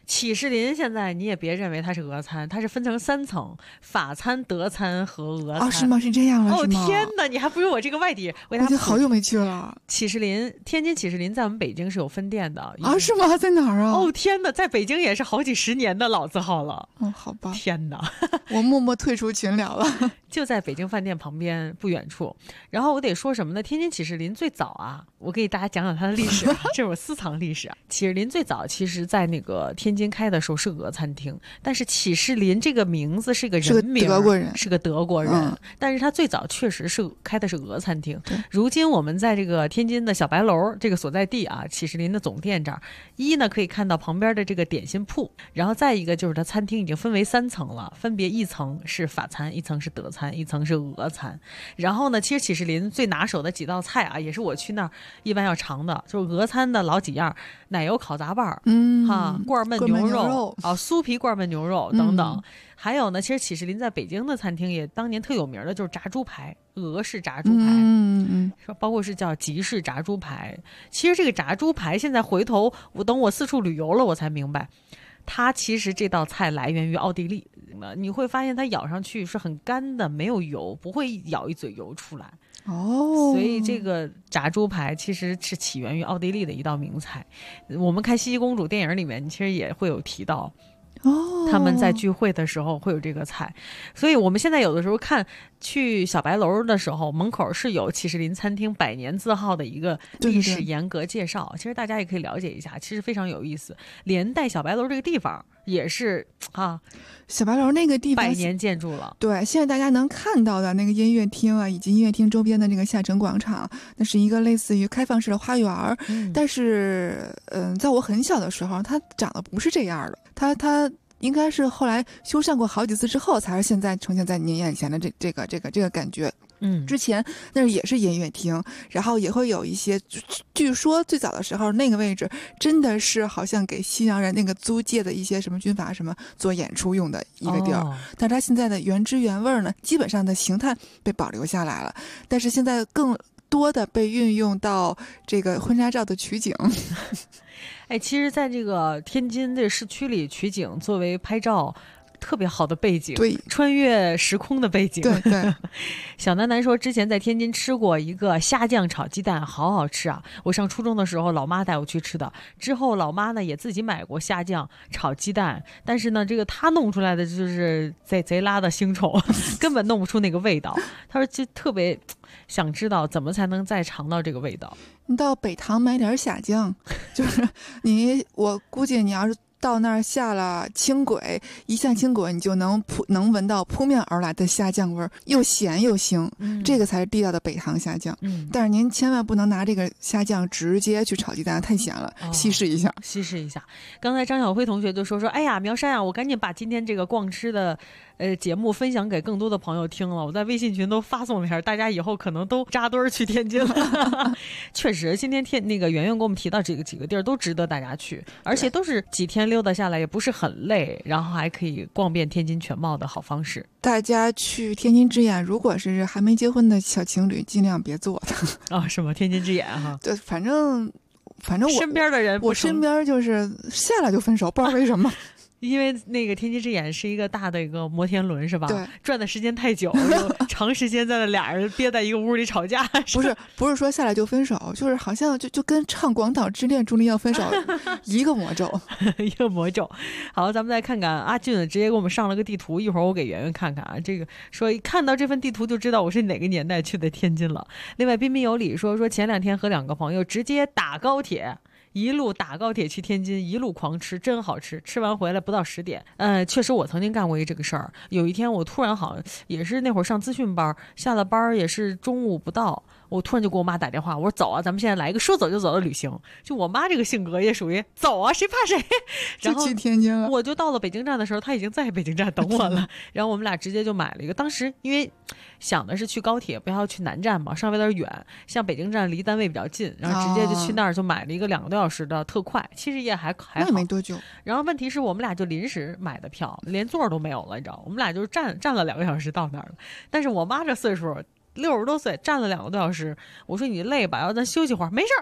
启士林现在你也别认为它是俄餐，它是分成3层，法餐、德餐和俄餐。 是吗？是这样了？ 哦天哪，你还不如我这个外地人。我已经好久没去了。 启士林，天津启士林在我们北京是有分店的是吗？在哪儿啊？ 哦天哪，在北京也是好几10年的老字号了。 好吧。 天哪， 我默默退出群聊了。 就在北京饭店旁边不远处。然后我得说什么呢？天津启士林最早啊，我给大家讲讲它的历史，这是我私藏历史。启士林最早其实在那个天津开的时候是俄餐厅，但是启士林这个名字是个人名，是个德国人，但是他最早确实是开的是俄餐厅。如今我们在这个天津的小白楼这个所在地啊，启士林的总店这儿，呢可以看到旁边的这个点心铺，然后再一个就是它餐厅已经分为3层了，分别1层是法餐，1层是德餐，1层是俄餐。然后呢，其实启士林最拿手的几道菜啊，也是我去那儿一般要尝的，就是俄餐的老几样，奶油烤杂拌，罐焖牛肉酥皮罐焖牛肉等等。还有呢，其实启士林在北京的餐厅也当年特有名的就是炸猪排，俄式炸猪排，包括是叫吉式炸猪排。其实这个炸猪排现在回头我四处旅游了，我才明白，它其实这道菜来源于奥地利。你会发现它咬上去是很干的，没有油，不会咬一嘴油出来。所以这个炸猪排其实是起源于奥地利的一道名菜。我们看《茜茜公主》电影里面其实也会有提到，他们在聚会的时候会有这个菜。所以我们现在有的时候看去小白楼的时候，门口是有启士林餐厅100年字号的一个历史严格介绍，其实大家也可以了解一下，其实非常有意思。连带小白楼这个地方也是小白楼那个地方 100年建筑了。 对，现在大家能看到的那个音乐厅啊，以及音乐厅周边的那个下沉广场，那是一个类似于开放式的花园。但是在我很小的时候，它长得不是这样的，它应该是后来修缮过好几次之后，才是现在呈现在您眼前的这个感觉。之前那也是音乐厅，然后也会有一些，据说最早的时候那个位置真的是好像给西洋人那个租借的一些什么军阀什么做演出用的一个地儿。但它现在的原汁原味呢，基本上的形态被保留下来了，但是现在更多的被运用到这个婚纱照的取景。 其实在这个天津的市区里取景作为拍照特别好的背景， 对， 穿越时空的背景。 对小楠楠说之前在天津吃过一个虾酱炒鸡蛋，好好吃啊，我上初中的时候老妈带我去吃的，之后老妈呢也自己买过虾酱炒鸡蛋，但是呢这个她弄出来的就是贼拉的腥臭，根本弄不出那个味道。她说就特别想知道怎么才能再尝到这个味道。 你到北塘买点虾酱，就是我估计你要是到那儿下了轻轨，一下轻轨你就能闻到扑面而来的虾酱味儿，又咸又腥，这个才是地道的北塘虾酱。但是您千万不能拿这个虾酱直接去炒鸡蛋，太咸了，稀释一下。 刚才张小辉同学就说哎呀，苗山啊，我赶紧把今天这个逛吃的节目分享给更多的朋友听了，我在微信群都发送了一下，大家以后可能都扎堆儿去天津了。确实今天那个圆圆给我们提到几个地儿都值得大家去，而且都是几天溜达下来也不是很累，然后还可以逛遍天津全貌的好方式。 大家去天津之眼，如果是还没结婚的小情侣尽量别做的。 是吗？天津之眼哈。 对，反正我身边的人， 我身边就是下来就分手，不知道为什么。 因为那个天津之眼是一个大的一个摩天轮是吧？ 对， 转的时间太久，长时间在那俩人憋在一个屋里吵架。 不是说下来就分手，就是好像就跟唱《广岛之恋》注定要分手一个魔咒。好，咱们再看看阿俊直接给我们上了个地图，一会儿我给圆圆看看啊。这个说看到这份地图就知道我是哪个年代去的天津了。另外彬彬有礼说前2天和2个朋友直接打高铁。一路打高铁去天津，一路狂吃，真好吃。吃完回来不到10点。确实我曾经干过这个事儿。有一天我突然好像也是那会儿上资讯班，下了班也是中午不到，我突然就给我妈打电话，我说走啊，咱们现在来一个说走就走的旅行。就我妈这个性格也属于走啊，谁怕谁。然后就去天津了。 我就到了北京站的时候，她已经在北京站等我了。然后我们俩直接就买了一个，当时因为想的是去高铁，不要去南站嘛，稍微有点远。像北京站离单位比较近，然后直接就去那儿就买了一个2个多小时的特快，其实也还好， 那没多久。 然后问题是我们俩就临时买的票，连座都没有了，你知道，我们俩就是站了2个小时到那儿了。但是我妈这岁数60多岁，站了2个多小时，我说你累吧，要咱休息会儿，没事儿。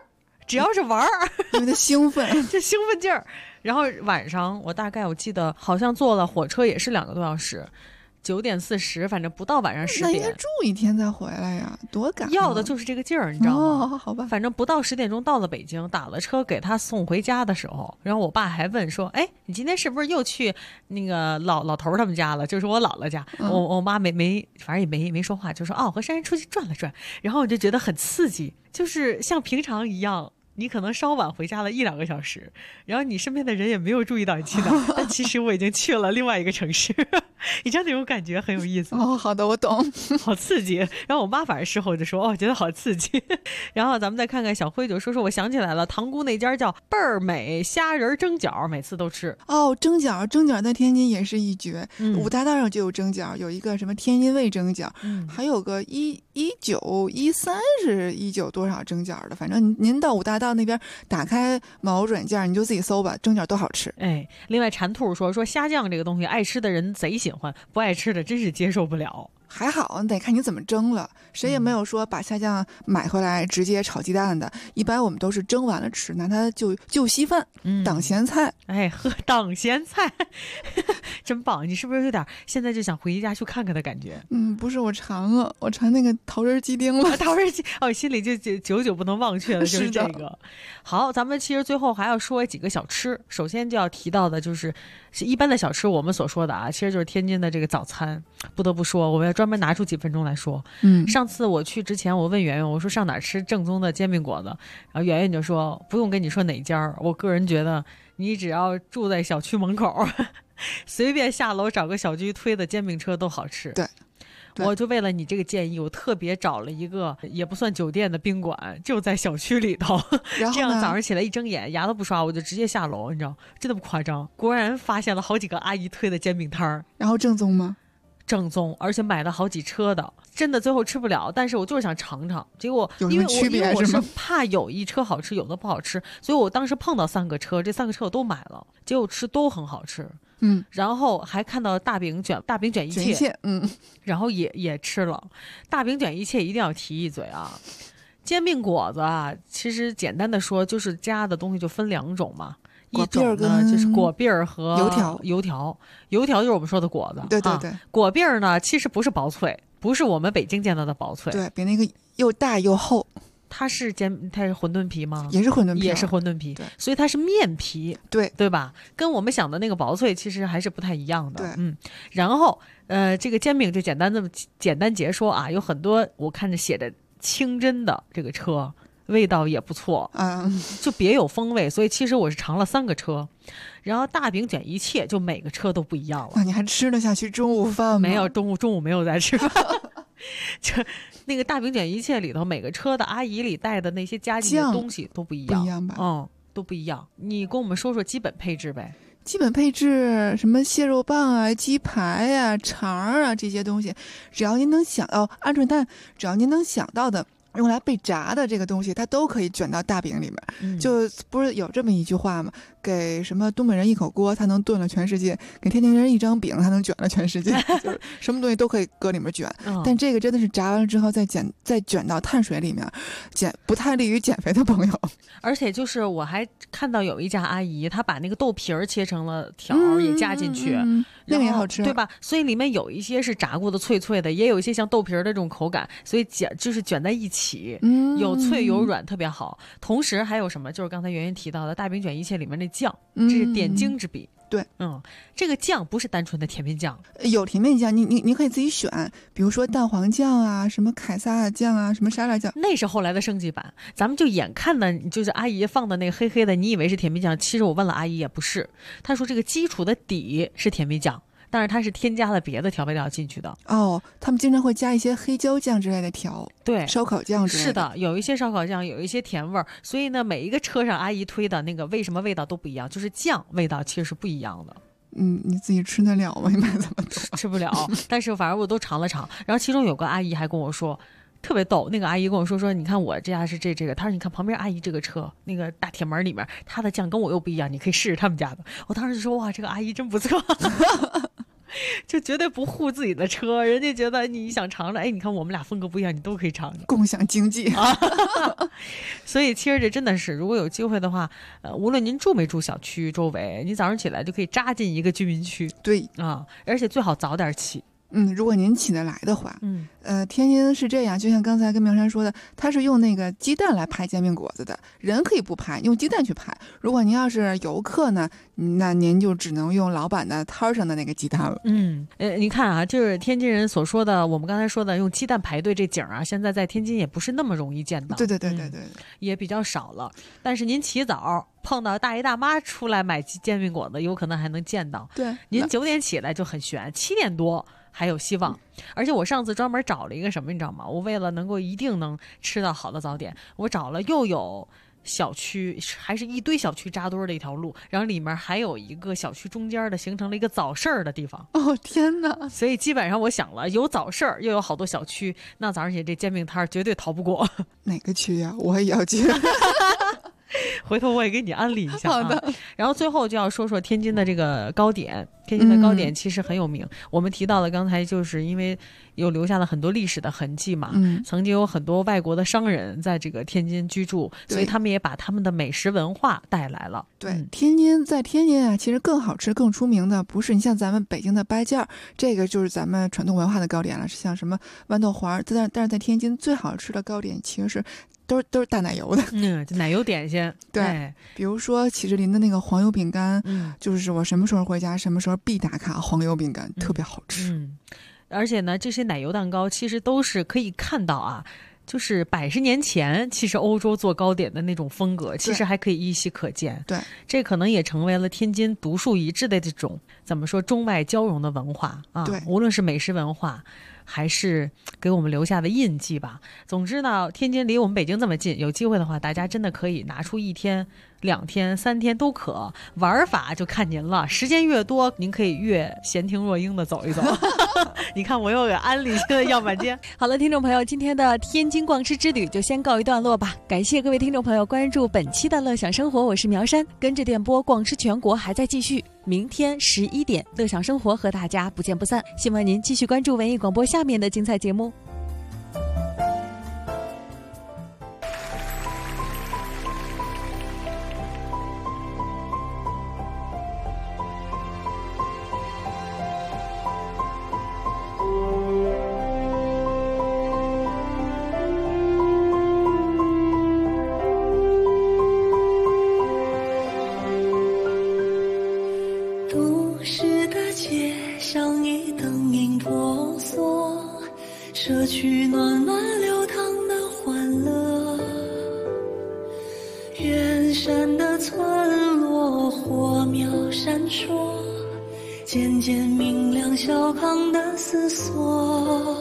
只要是玩儿， 因为他兴奋， 这兴奋劲儿。然后晚上我记得好像坐了火车也是2个多小时。9点40，反正不到晚上10点。 那应该住1天再回来呀，多赶！ 要的就是这个劲儿，你知道吗？ 哦，好吧。 反正不到10点钟到了北京，打了车给他送回家的时候，然后我爸还问说：“哎，你今天是不是又去那个老头他们家了？就是我姥姥家。我妈反正也没说话，就说哦，和珊珊出去转了转。然后我就觉得很刺激，就是像平常一样。你可能稍晚回家了1-2个小时，然后你身边的人也没有注意到你去哪，但其实我已经去了另外一个城市，你知道那种感觉很有意思。 哦，好的，我懂， 好刺激。然后我妈反而事后就说，觉得好刺激。然后咱们再看看小辉就说我想起来了，塘沽那家叫倍儿美虾仁蒸饺，每次都吃。 哦，蒸饺在天津也是一绝，五大道上就有蒸饺，有一个什么天津卫蒸饺，还有个19、13是19多少蒸饺的，反正您到五大道那边打开某软件，你就自己搜吧，蒸饺都好吃。 哎，另外馋兔说虾酱这个东西，爱吃的人贼喜欢，不爱吃的真是接受不了。 还好，得看你怎么蒸了。谁也没有说把虾酱买回来直接炒鸡蛋的，一般我们都是蒸完了吃，拿它就稀饭，挡咸菜。 哎，喝挡咸菜，真棒！你是不是有点现在就想回家去看看的感觉？ 不是，我馋了，我馋那个桃仁鸡丁了。 桃仁鸡心里就久不能忘却的就是这个。好，咱们其实最后还要说几个小吃。首先就要提到的就是一般的小吃，我们所说的其实就是天津的这个早餐。不得不说，我们要专门拿出几分钟来说。上次我去之前，我问圆圆，我说上哪儿吃正宗的煎饼果子，然后圆圆就说不用跟你说哪家，我个人觉得你只要住在小区门口，随便下楼找个小区推的煎饼车都好吃。 对。 我就为了你这个建议，我特别找了一个也不算酒店的宾馆，就在小区里头。这样早上起来一睁眼，牙都不刷，我就直接下楼，你知道，真的不夸张。果然发现了好几个阿姨推的煎饼摊儿。 然后正宗吗？ 正宗，而且买了好几车的，真的最后吃不了，但是我就是想尝尝。结果因为我是怕有一车好吃，有的不好吃，所以我当时碰到3个车，这3个车我都买了，结果吃都很好吃。然后还看到大饼卷一切，然后也吃了。大饼卷一切一定要提一嘴啊！煎饼果子其实简单的说就是加的东西就分2种嘛。一种呢就是果篦儿和油条就是我们说的果子。 对对对， 果篦儿呢其实不是薄脆，不是我们北京见到的薄脆， 对，比那个又大又厚。 它是馄饨皮吗？ 也是馄饨皮， 也是馄饨皮，所以它是面皮， 对吧？跟我们想的那个薄脆其实还是不太一样的。然后这个煎饼就简单解说有很多我看着写着清真的这个车。味道也不错，就别有风味，所以其实我是尝了3个车，然后大饼卷一切，就每个车都不一样了。 那你还吃得下去中午饭吗？ 没有，中午没有再吃饭。就那个大饼卷一切里头，每个车的阿姨里带的那些加进的东西都不一样， 不一样吧？ 都不一样。你跟我们说说基本配置呗。 基本配置什么蟹肉棒鸡排肠这些东西，只要您能想到鹌鹑蛋，只要您能想到的。用来被炸的这个东西，它都可以卷到大饼里面。就不是有这么一句话吗？给什么东北人一口锅，他能炖了全世界；给天津人一张饼，他能卷了全世界。就是什么东西都可以搁里面卷，但这个真的是炸完了之后再卷到碳水里面，不太利于减肥的朋友。 而且就是我还看到有一家阿姨，她把那个豆皮儿切成了条也加进去， 那个也好吃， 对吧？所以里面有一些是炸过的脆脆的，也有一些像豆皮儿的这种口感，所以就是卷在一起。有脆有软，特别好。同时还有什么？就是刚才圆圆提到的大饼卷一切里面那酱，这是点睛之笔。 对， 这个酱不是单纯的甜面酱， 有甜面酱，你可以自己选，比如说蛋黄酱什么凯撒酱什么沙拉酱， 那是后来的升级版。咱们就眼看的，就是阿姨放的那个黑黑的，你以为是甜面酱，其实我问了阿姨也不是，她说这个基础的底是甜面酱。但是它是添加了别的调味料进去的他们经常会加一些黑椒酱之类的调， 对， 烧烤酱之类的。 是的，有一些烧烤酱，有一些甜味儿，所以呢，每一个车上阿姨推的那个为什么味道都不一样，就是酱味道其实是不一样的。 你自己吃得了吗？你买这么多吃不了，但是反正我都尝了尝。然后其中有个阿姨还跟我说。特别逗，那个阿姨跟我说，你看我这家是这个，她说你看旁边阿姨这个车那个大铁门里面，她的酱跟我又不一样，你可以试试他们家的。我当时就说哇，这个阿姨真不错。 就绝对不护自己的车，人家觉得你想尝尝，哎，你看我们俩风格不一样，你都可以尝尝， 共享经济啊。所以其实这真的是，如果有机会的话，无论您住没住小区周围，你早上起来就可以扎进一个居民区， 对啊，而且最好早点起。 如果您起得来的话，天津是这样，就像刚才跟苗山说的，他是用那个鸡蛋来拍煎饼果子的，人可以不拍，用鸡蛋去拍。如果您要是游客呢，那您就只能用老板的摊上的那个鸡蛋了。 你看啊，就是天津人所说的，我们刚才说的用鸡蛋排队这景啊，现在在天津也不是那么容易见到。 对， 也比较少了。但是您起早碰到大爷大妈出来买煎饼果子，有可能还能见到。 对， 您9点起来就很悬，7点多还有希望。而且我上次专门找了一个什么，你知道吗？我为了能够一定能吃到好的早点，我找了又有小区，还是一堆小区扎堆的一条路，然后里面还有一个小区中间的形成了一个早市的地方。 哦天哪！ 所以基本上我想了，有早市又有好多小区，那早上起这煎饼摊绝对逃不过。 哪个区呀？我也要去。 回头我也给你安利一下。 好的。 然后最后就要说说天津的这个糕点。天津的糕点其实很有名，我们提到了刚才就是因为又留下了很多历史的痕迹嘛，曾经有很多外国的商人在这个天津居住，所以他们也把他们的美食文化带来了。 对，天津啊，其实更好吃更出名的不是你像咱们北京的掰件儿，这个就是咱们传统文化的糕点了，是像什么豌豆黄，但是在天津最好吃的糕点其实是都是大奶油的， 奶油点心。 对，比如说启士林的那个黄油饼干，就是我什么时候回家什么时候必打卡黄油饼干，特别好吃。 而且呢，这些奶油蛋糕其实都是可以看到啊，就是100十年前，其实欧洲做糕点的那种风格，其实还可以依稀可见。 对， 这可能也成为了天津独树一帜的这种怎么说中外交融的文化啊。 对， 无论是美食文化，还是给我们留下的印记吧。总之呢，天津离我们北京这么近，有机会的话，大家真的可以拿出1天、2天、3天都可，玩法就看您了。时间越多，您可以越闲庭若膺的走一走。你看我又有安利新的样板间。 好了，听众朋友，今天的天津逛吃之旅就先告一段落吧。感谢各位听众朋友关注本期的乐享生活，我是苗山，跟着电波逛吃全国还在继续。明天11点，乐享生活和大家不见不散。希望您继续关注文艺广播下面的精彩节目。 社区暖暖流淌的欢乐，远山的村落火苗闪烁，渐渐明亮小康的思索。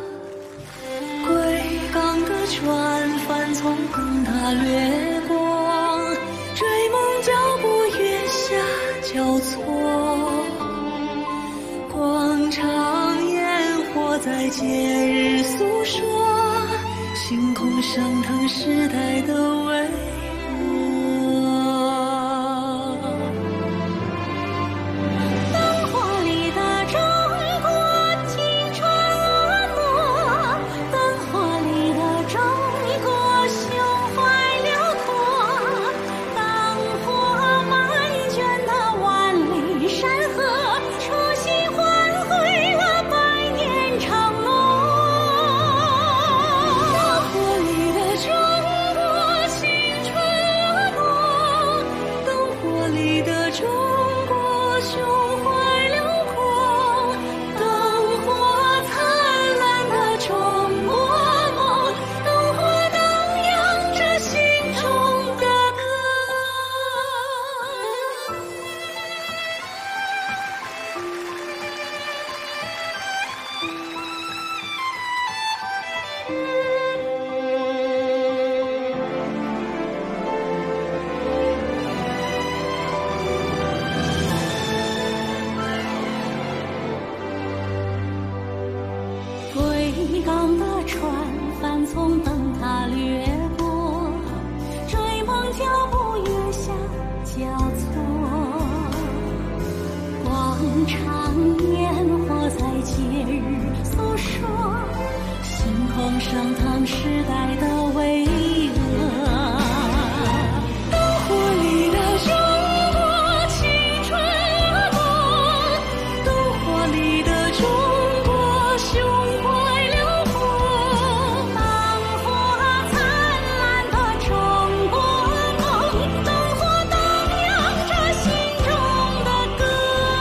归港的船帆从灯塔掠过，追梦脚步月下交错，广场烟火在节日诉说，星空升腾时代的巍峨。灯火里的中国青春婀娜，灯火里的中国胸怀辽阔，灯火漫卷的万里山河，初心换回了百年承诺。灯火里的中国青春婀娜，灯火里的中国胸怀辽阔，灯火灿烂的中国梦，灯火荡漾着心中的歌。归港的船帆从灯塔掠过，追梦脚步月下交错，广场烟放上唐时代的巍峨。灯火里的中国青春啊光，灯火里的中国胸怀辽阔，灯火灿烂的中国梦，灯火荡漾着心中的歌。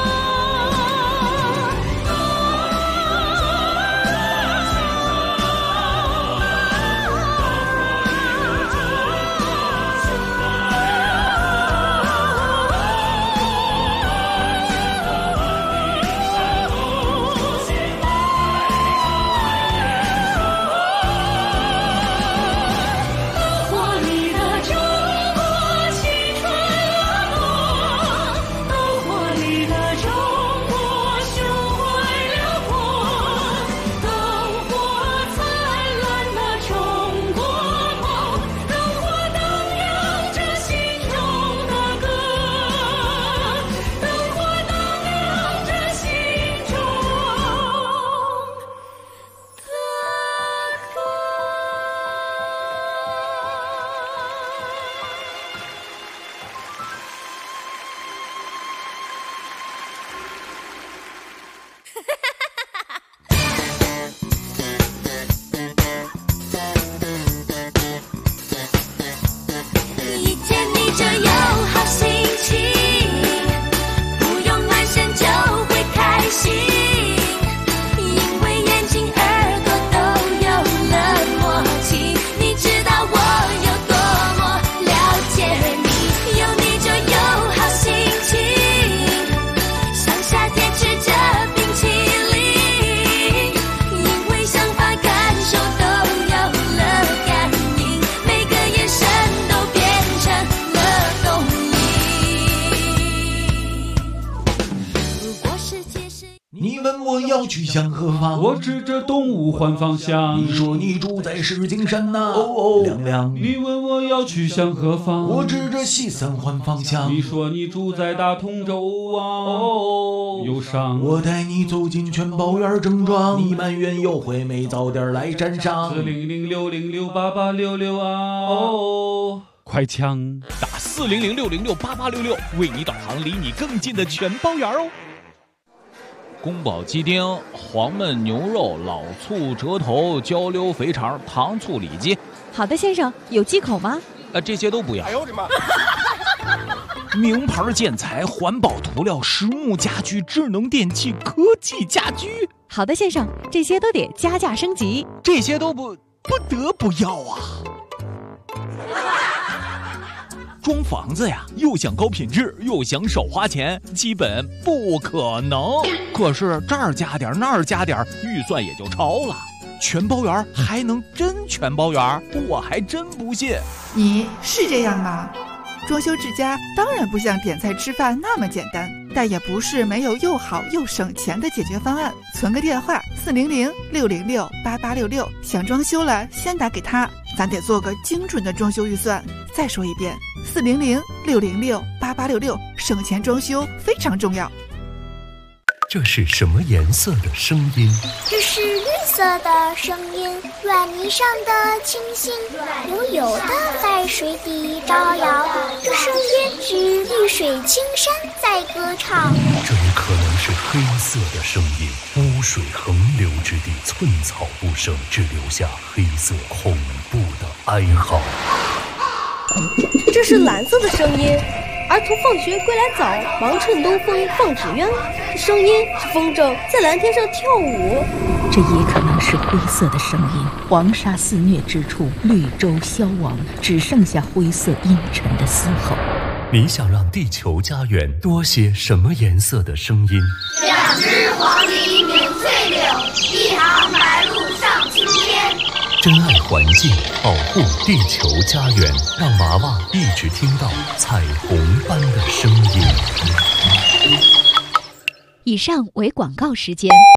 一见你就有好心情，不用暖身就会开心，因为眼睛耳朵都有了默契。你知道我有多么了解你，有你就有好心情，像夏天吃着冰淇淋，因为想法感受都有了感应，每个眼神都变成了动力。如果世界是你问我要去向何方， 我指着东吴换方向。 你说你住在石景山呐，亮亮。 你问我要去向何方， 我指着西三环方向。 你说你住在大同州啊，忧伤。 我带你走进全宝园正庄，你埋怨有回没早点来沾上。 400-606-8866啊，快枪打400-606-8866，为你导航离你更近的全宝园哦。宫保鸡丁、黄焖牛肉、老醋折头、焦溜肥肠、糖醋里脊。 好的，先生，有忌口吗？ 这些都不要。哎呦我的妈！名牌建材、环保涂料、实木家居、智能电器、科技家居。 好的，先生，这些都得加价升级。 这些都不得不要啊！装房子呀，又想高品质，又想少花钱，基本不可能。可是这儿加点，那儿加点，预算也就超了。全包圆还能真全包圆？我还真不信。 你是这样吗？装修之家当然不像点菜吃饭那么简单，但也不是没有又好又省钱的解决方案。存个电话400-606-8866，想装修了先打给他，咱得做个精准的装修预算。再说一遍，400-606-8866，省钱装修非常重要。 这是什么颜色的声音？ 这是绿色的声音，软泥上的清新，悠悠的在水底招摇。这声音是绿水青山在歌唱。 这也可能是黑色的声音，污水横流之地，寸草不生，只留下黑色恐怖的哀嚎。 这是蓝色的声音，儿童放学归来早，忙趁东风放纸鸢。这声音是风筝在蓝天上跳舞。 这也可能是灰色的声音，黄沙肆虐之处，绿洲消亡，只剩下灰色阴沉的嘶吼。 你想让地球家园多些什么颜色的声音 ？2只黄鹂鸣翠柳，1行白鹭上青天。 珍爱环境，保护地球家园，让娃娃一直听到彩虹般的声音。 以上为广告时间。